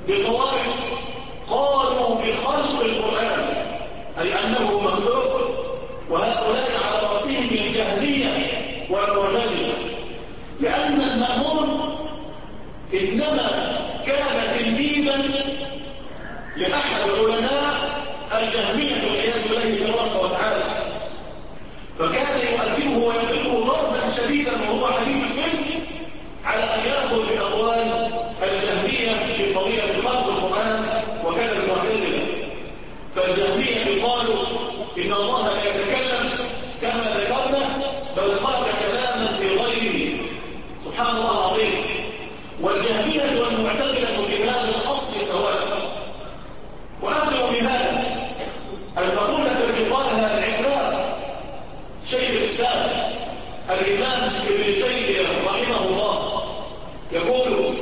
بالطوائف قالوا بخلق القرآن، أي أنه مخلوق، وهؤلاء على رأسهم الجهمية والمعتزلة، لأن المأمون إنما كان تلميذا لأحد علماء الجهمية والعياذ بالله تبارك وتعالى، فكان يؤدبه ويضربه ضربا شديدا وهو حديث السن على أن يأخذ بأقوال الجهمية في قضية خلق القرآن وكذا المعتزلة. فالجهمية قالوا إن الله لا يتكلم كما ذكرنا، بل خلق كلاما في غيره، سبحان الله العظيم. والجهمية والمعتزلة في هذا الأصل سواء. وأخذوا بهذا المقولة التي قالها العلامة شيخ الإسلام الإمام ابن تيمية رحمه الله، يقول: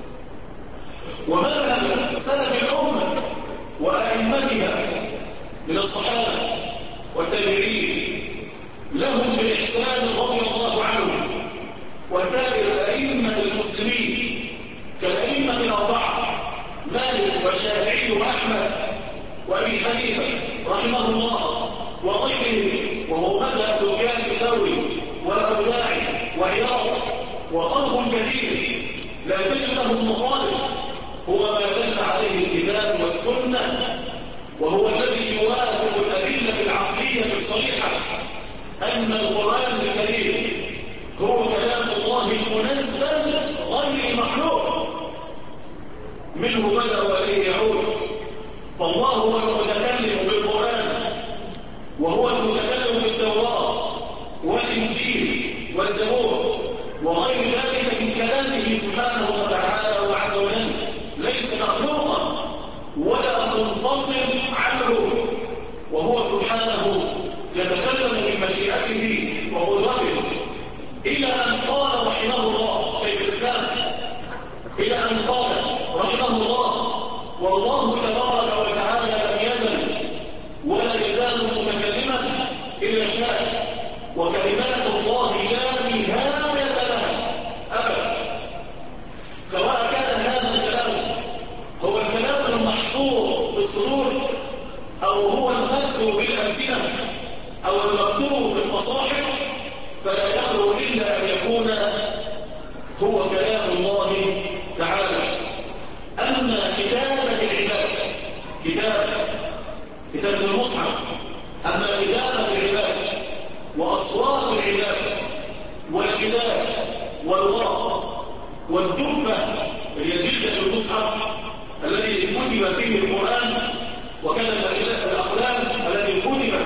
ومذهب سلف الأمة وأئمتها من الصحابة والتابعين لهم بالإحسان رضي الله عنهم وسائر الأئمة المسلمين كالأئمة الأربعة مالك والشافعي وأحمد وأبي حنيفة رحمه الله وغيره، وهو مذهب سفيان الثوري والأوزاعي وعياض وخلق كثير لا تجد لهم مخالف، هو ما دل عليه الكتاب والسنة، وهو الذي يوافق الأدلة العقلية الصريحة أن القرآن الكريم هو كلام الله المنزل غير مخلوق، منه بدأ وإليه يعود. فالله هو المتكلم بالقرآن، وهو المتكلم بالتوراة والإنجيل والزبور وغير ذلك من كلامه سبحانه وتعالى وعز وجل، ليس مخلوقا ولا منفصل عنه، وهو سبحانه يتكلم بمشيئته وقدرته، إلى أن قال رحمه الله شيخ الإسلام، إلى أن قال رحمه الله: والله تبارك وتعالى لم يزل ولا يزال متكلما إذا شاء، وكلمات الله لا نهاية لها أبدا. سواء كان هذا الكلام هو الكلام المحفوظ في الصدور، أو هو المكتوب بالألسنة، أو المكتوب في المصاحف، فلا يخلو إلا أن يكون هو كلام الله تعالى. أما كتابة العباد، كتابة المصحف، أما كتابة العباد وأصوات العباد والكتاب والورق والدفة هي جلدة المصحف الذي كتب فيه القرآن، وكان الأقلام التي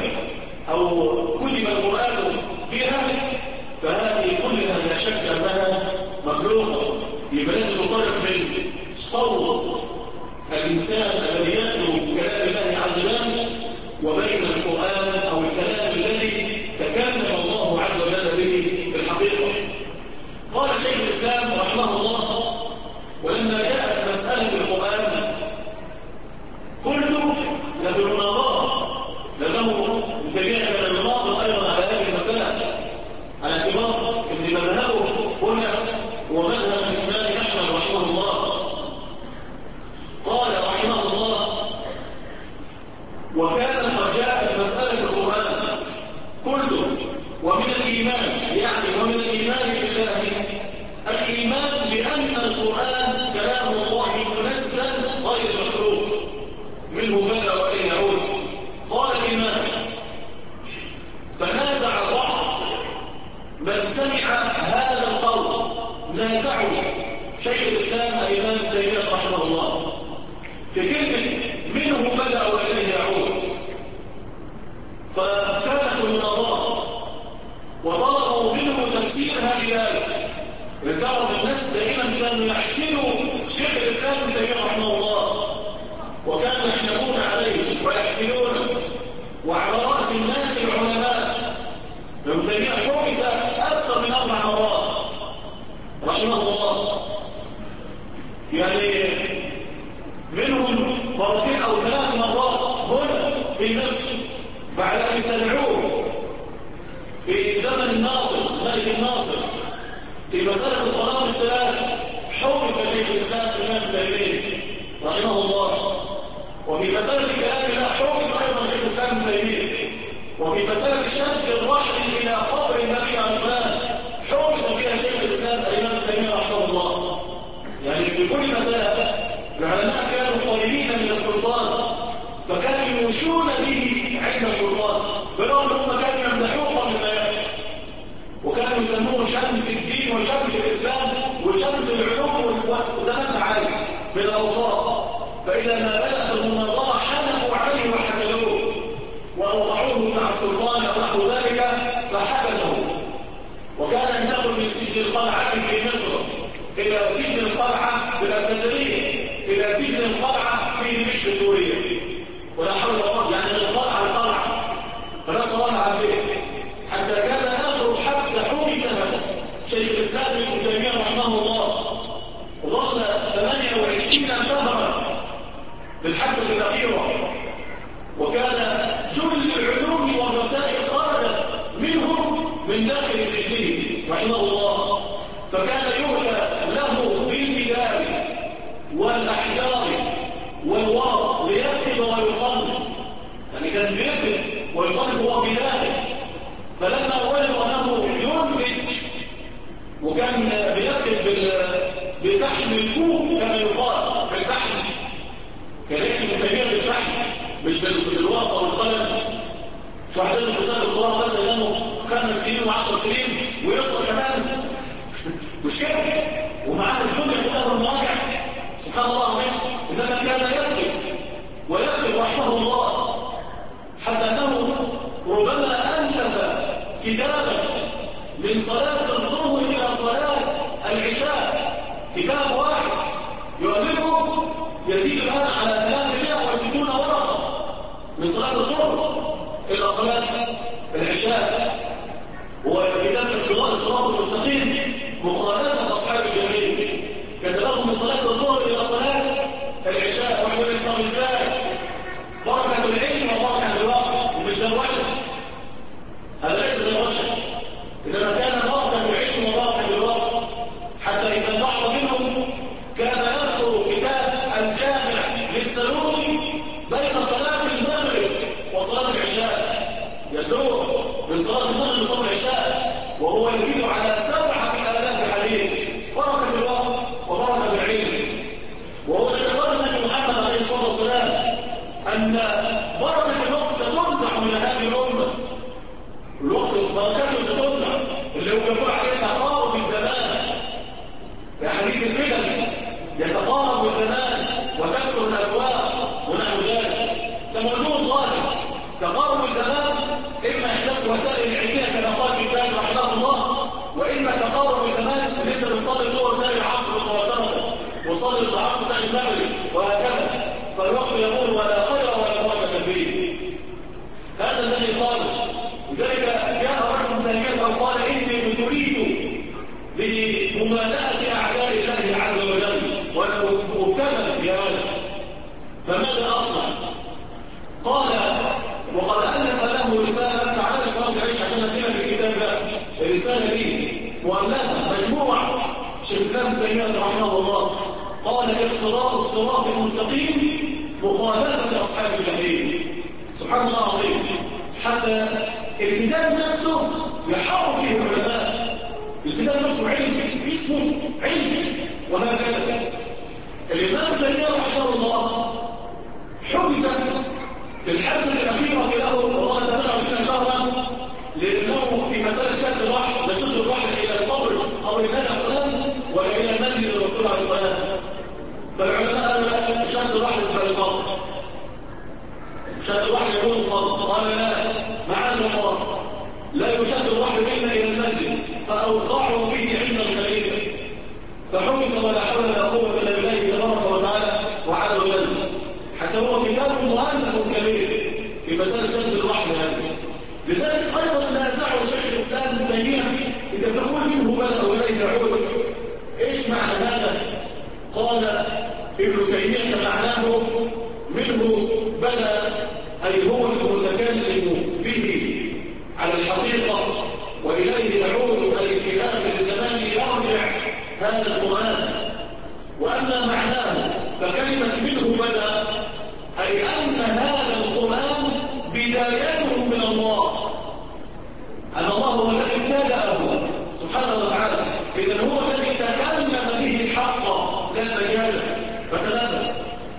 كتب القرآن بها، فهذه كلها لا شك أنها مخلوقة. يبقى لازم نفرق بين صوت الإنسان الذي يتلو كلام الله عز وجل وبين القرآن أو الكلام الذي تكلم الله عز وجل به في الحقيقة. قال شيخ الإسلام رحمه الله: ولما جاءت مسألة القرآن كل لفي المناظرة، لأنه متبعا من المناظر أيضا على هذه المسألة، على اعتبار أن مذهبه هنا هو مذهب الإمام أحمد رحمه الله. قال رحمه الله: وكان قد جاءت مسألة القرآن كله، ومن الإيمان يعني ومن الإيمان بالله الإيمان بأن القرآن كلام الله منزل غير مخلوق، منه بدأ وإليه يعود. قال الإمام: فنازع بعض من سمع هذا القول، نازعه شيخ الإسلام الإمام ابن تيمية رحمه الله في كلمة منه بدأ وإليه يعود، فكانت المناظرة وطلبوا منه تفسير هذه الآية. ذكروا الناس دائما كانوا يحسنوا شيخ الإسلام ابن تيمية رحمه الله، وكانوا يحنقون عليه ويحسنونه، وعلى رأس الناس العلماء. ابن تيمية حبس أكثر من 4 مرات رحمه الله، يعني منهم مرتين أو 3 مرات هنا في مصر بعد أن استدعوه في زمن الناصر الملك الناصر في مسألة الطلاق الثلاث. حبس شيخ الإسلام ابن تيمية رحمه الله. وفي مسألة كلام الله حفظ أيضا شيخ الإسلام ابن تيمية. وفي مسألة شد الرحل إلى قبر النبي عليه الصلاة والسلام حفظ فيها شيخ الإسلام الإمام ابن تيمية رحمه الله. يعني في كل مسألة العلماء كانوا قريبين من السلطان، فكانوا يوشون به عند السلطان، بالرغم أنهم كانوا يمدحوه من بيانه، وكانوا يسموه شمس الدين وشمس الإسلام وشمس العلوم وزمن عالي من الأوصاف. فإذا ما بدأ المناظرة حنقوا عليه وحسدوه وأوضعوه مع السلطان أو نحو ذلك فحبسه. وكان ينتقل من سجن القلعة في مصر إلى سجن القلعة في الأسكندرية إلى سجن القلعة في دمشق سوريا، ولا حول ولا قوة، يعني من القلعة للقلعة، فنسأل الله العافية. حتى كان آخر حبس حبسه شيخ الإسلام ابن تيمية رحمه الله، وظل 28 شهرا في الحبسة الأخيرة، وكان جل العلوم والرسائل خرجت منهم من داخل سجنه رحمه الله. فكان يؤتى له بالبداية والأحجار والورق ليكتب ويصنف، يعني كان بيكتب ويصنف هو بداية. فلما وجدوا أنه ينتج وكان بيكتب بفحم الكوب كما يقال، بالفحم، كان يكتب كثير بالفحم مش بالورقة والقلم. شو عايزين الحساب القرآن مثلا يناموا 5 سنين و10 سنين ويصل كمان مش كده، ومعاه الدنيا كلها المواقع سبحان الله العظيم. إنما كان يكتب ويكتب رحمه الله، حتى أنه ربما ألف كتابا من صلاة الظهر إلى صلاة العشاء، كتاب واحد يؤلفه يزيد الآن على 360 ورقة من صلاة الظهر إلى صلاة العشاء. هو كتاب اختلاط الصراط المستقيم مخالفة أصحاب الجحيم، كتبهم من صلاة الظهر إلى صلاة العشاء. وحول الإسلام إزاي؟ بركة العلم وبركة الوقت، ومش الوشم، هذا ليس الوشم، إنما كان بركة العلم وبركة الوقت. حتى إذا بعض منهم كان يذكر كتاب الجامع للسلوطي بين صلاة المغرب وصلاة العشاء، يدور من صلاة المغرب وصلاة العشاء، وهو يزيد على 7,000 حديث. بركة الوقت وبركة العلم. وهو ذكر النبي محمد عليه الصلاة والسلام أن بركة الوقت ستنزع من هذه الأمة. الوقت بركته ستنزع، اللي هو يقول عليه تقارب الزمان في حديث الفتن، يتقارب الزمان وتكثر الأسواق ونحو ذلك. ده موجود ظاهر تقارب الزمان، إما إحداث وسائل العلمية كما قال ابن باز رحمه الله، وإما تقارب الزمان اللي أنت بتصلي الظهر تلاقي العصر مباشرة وصلي العصر تلاقي المغرب وهكذا، فالوقت يقول ولا خير ولا بركة فيه. هذا الذي قال. لذلك جاء رجل من الكتاب وقال إني أريد بممالأة أعداء الله عز وجل وأنا مبتلى بهذا، فماذا أصنع؟ قال وقد ألف له رسالة، تعالى صلاة العيش عشان أدينا في الكتاب ده الرسالة دي مؤلفة مجموعة شيخ الإسلام ابن تيمية رحمه الله. قال اقتضاء الصراط المستقيم مخالفة أصحاب الجحيم. سبحان الله العظيم. حتى الكتاب نفسه يحاور فيه العلماء، الكتاب نفسه علم، اسمه علم، وهكذا. الإمام ابن تيمية رحمه الله حبس في الحبسة الأخيرة له وظل 28 شهرا، لأنه في مسألة شد الرحل، لشد الرحل إلى القبر أو النبي عليه الصلاة ولا إلى مسجد الرسول عليه الصلاة. فالعلماء قالوا لا، شد الرحل إلى القبر، شد الرحل يكون القبر. قال لا، معاذ الله، لا يشد الرحل إلا إلى المسجد، فأوقعوا به عند الخليفة، فحبس ولا حول ولا قوة إلا بالله تبارك وتعالى وعز وجل. حتى هو كتاب مؤلف كبير في مسألة شد الرحل هذه. لذلك أيضا نازعه شيخ الإسلام ابن تيمية إذا تقول منه بدأ وإليه يعود، إيش معنى هذا؟ قال ابن تيمية معناه منه بدأ، أي هو المتكلم به على الحقيقة، وإليه يعود، أي في آخر الزمان يرجع هذا القرآن. وأما معناه فكلمة منه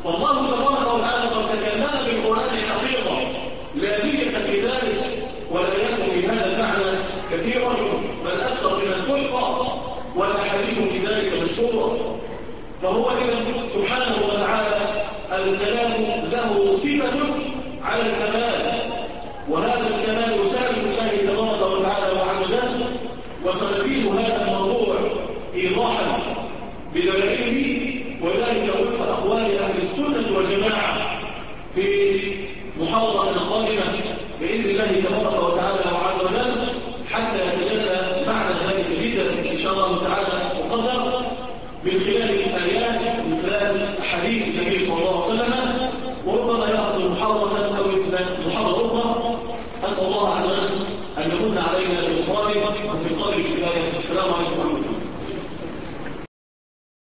فالله تبارك وتعالى قد تكلم بالقرآن حقيقة لا نية في ذلك، ولا يكون في هذا المعنى كثيرا بل أكثر من الكفر، والأحاديث في ذلك مشهورة. فهو إذا سبحانه وتعالى الكلام له صفة على الكمال، وهذا الكمال يسال الله تبارك وتعالى وعز وجل، وسنزيد هذا الموضوع إيضاحا بدلائله وذلك وفق أقوال أهل السنة والجماعة في محاضرة قادمة بإذن الله تبارك وتعالى وعز وجل، حتى يتجلى معنى ذلك جدا إن شاء الله تعالى وقدر من خلال الآيات ومن خلال حديث النبي صلى الله عليه وسلم، وربما يأخذ محاضرة أو محاضرة أخرى. أسأل الله عز وجل أن يمن علينا بالإخوان وفي القادم الكفاية. السلام عليكم.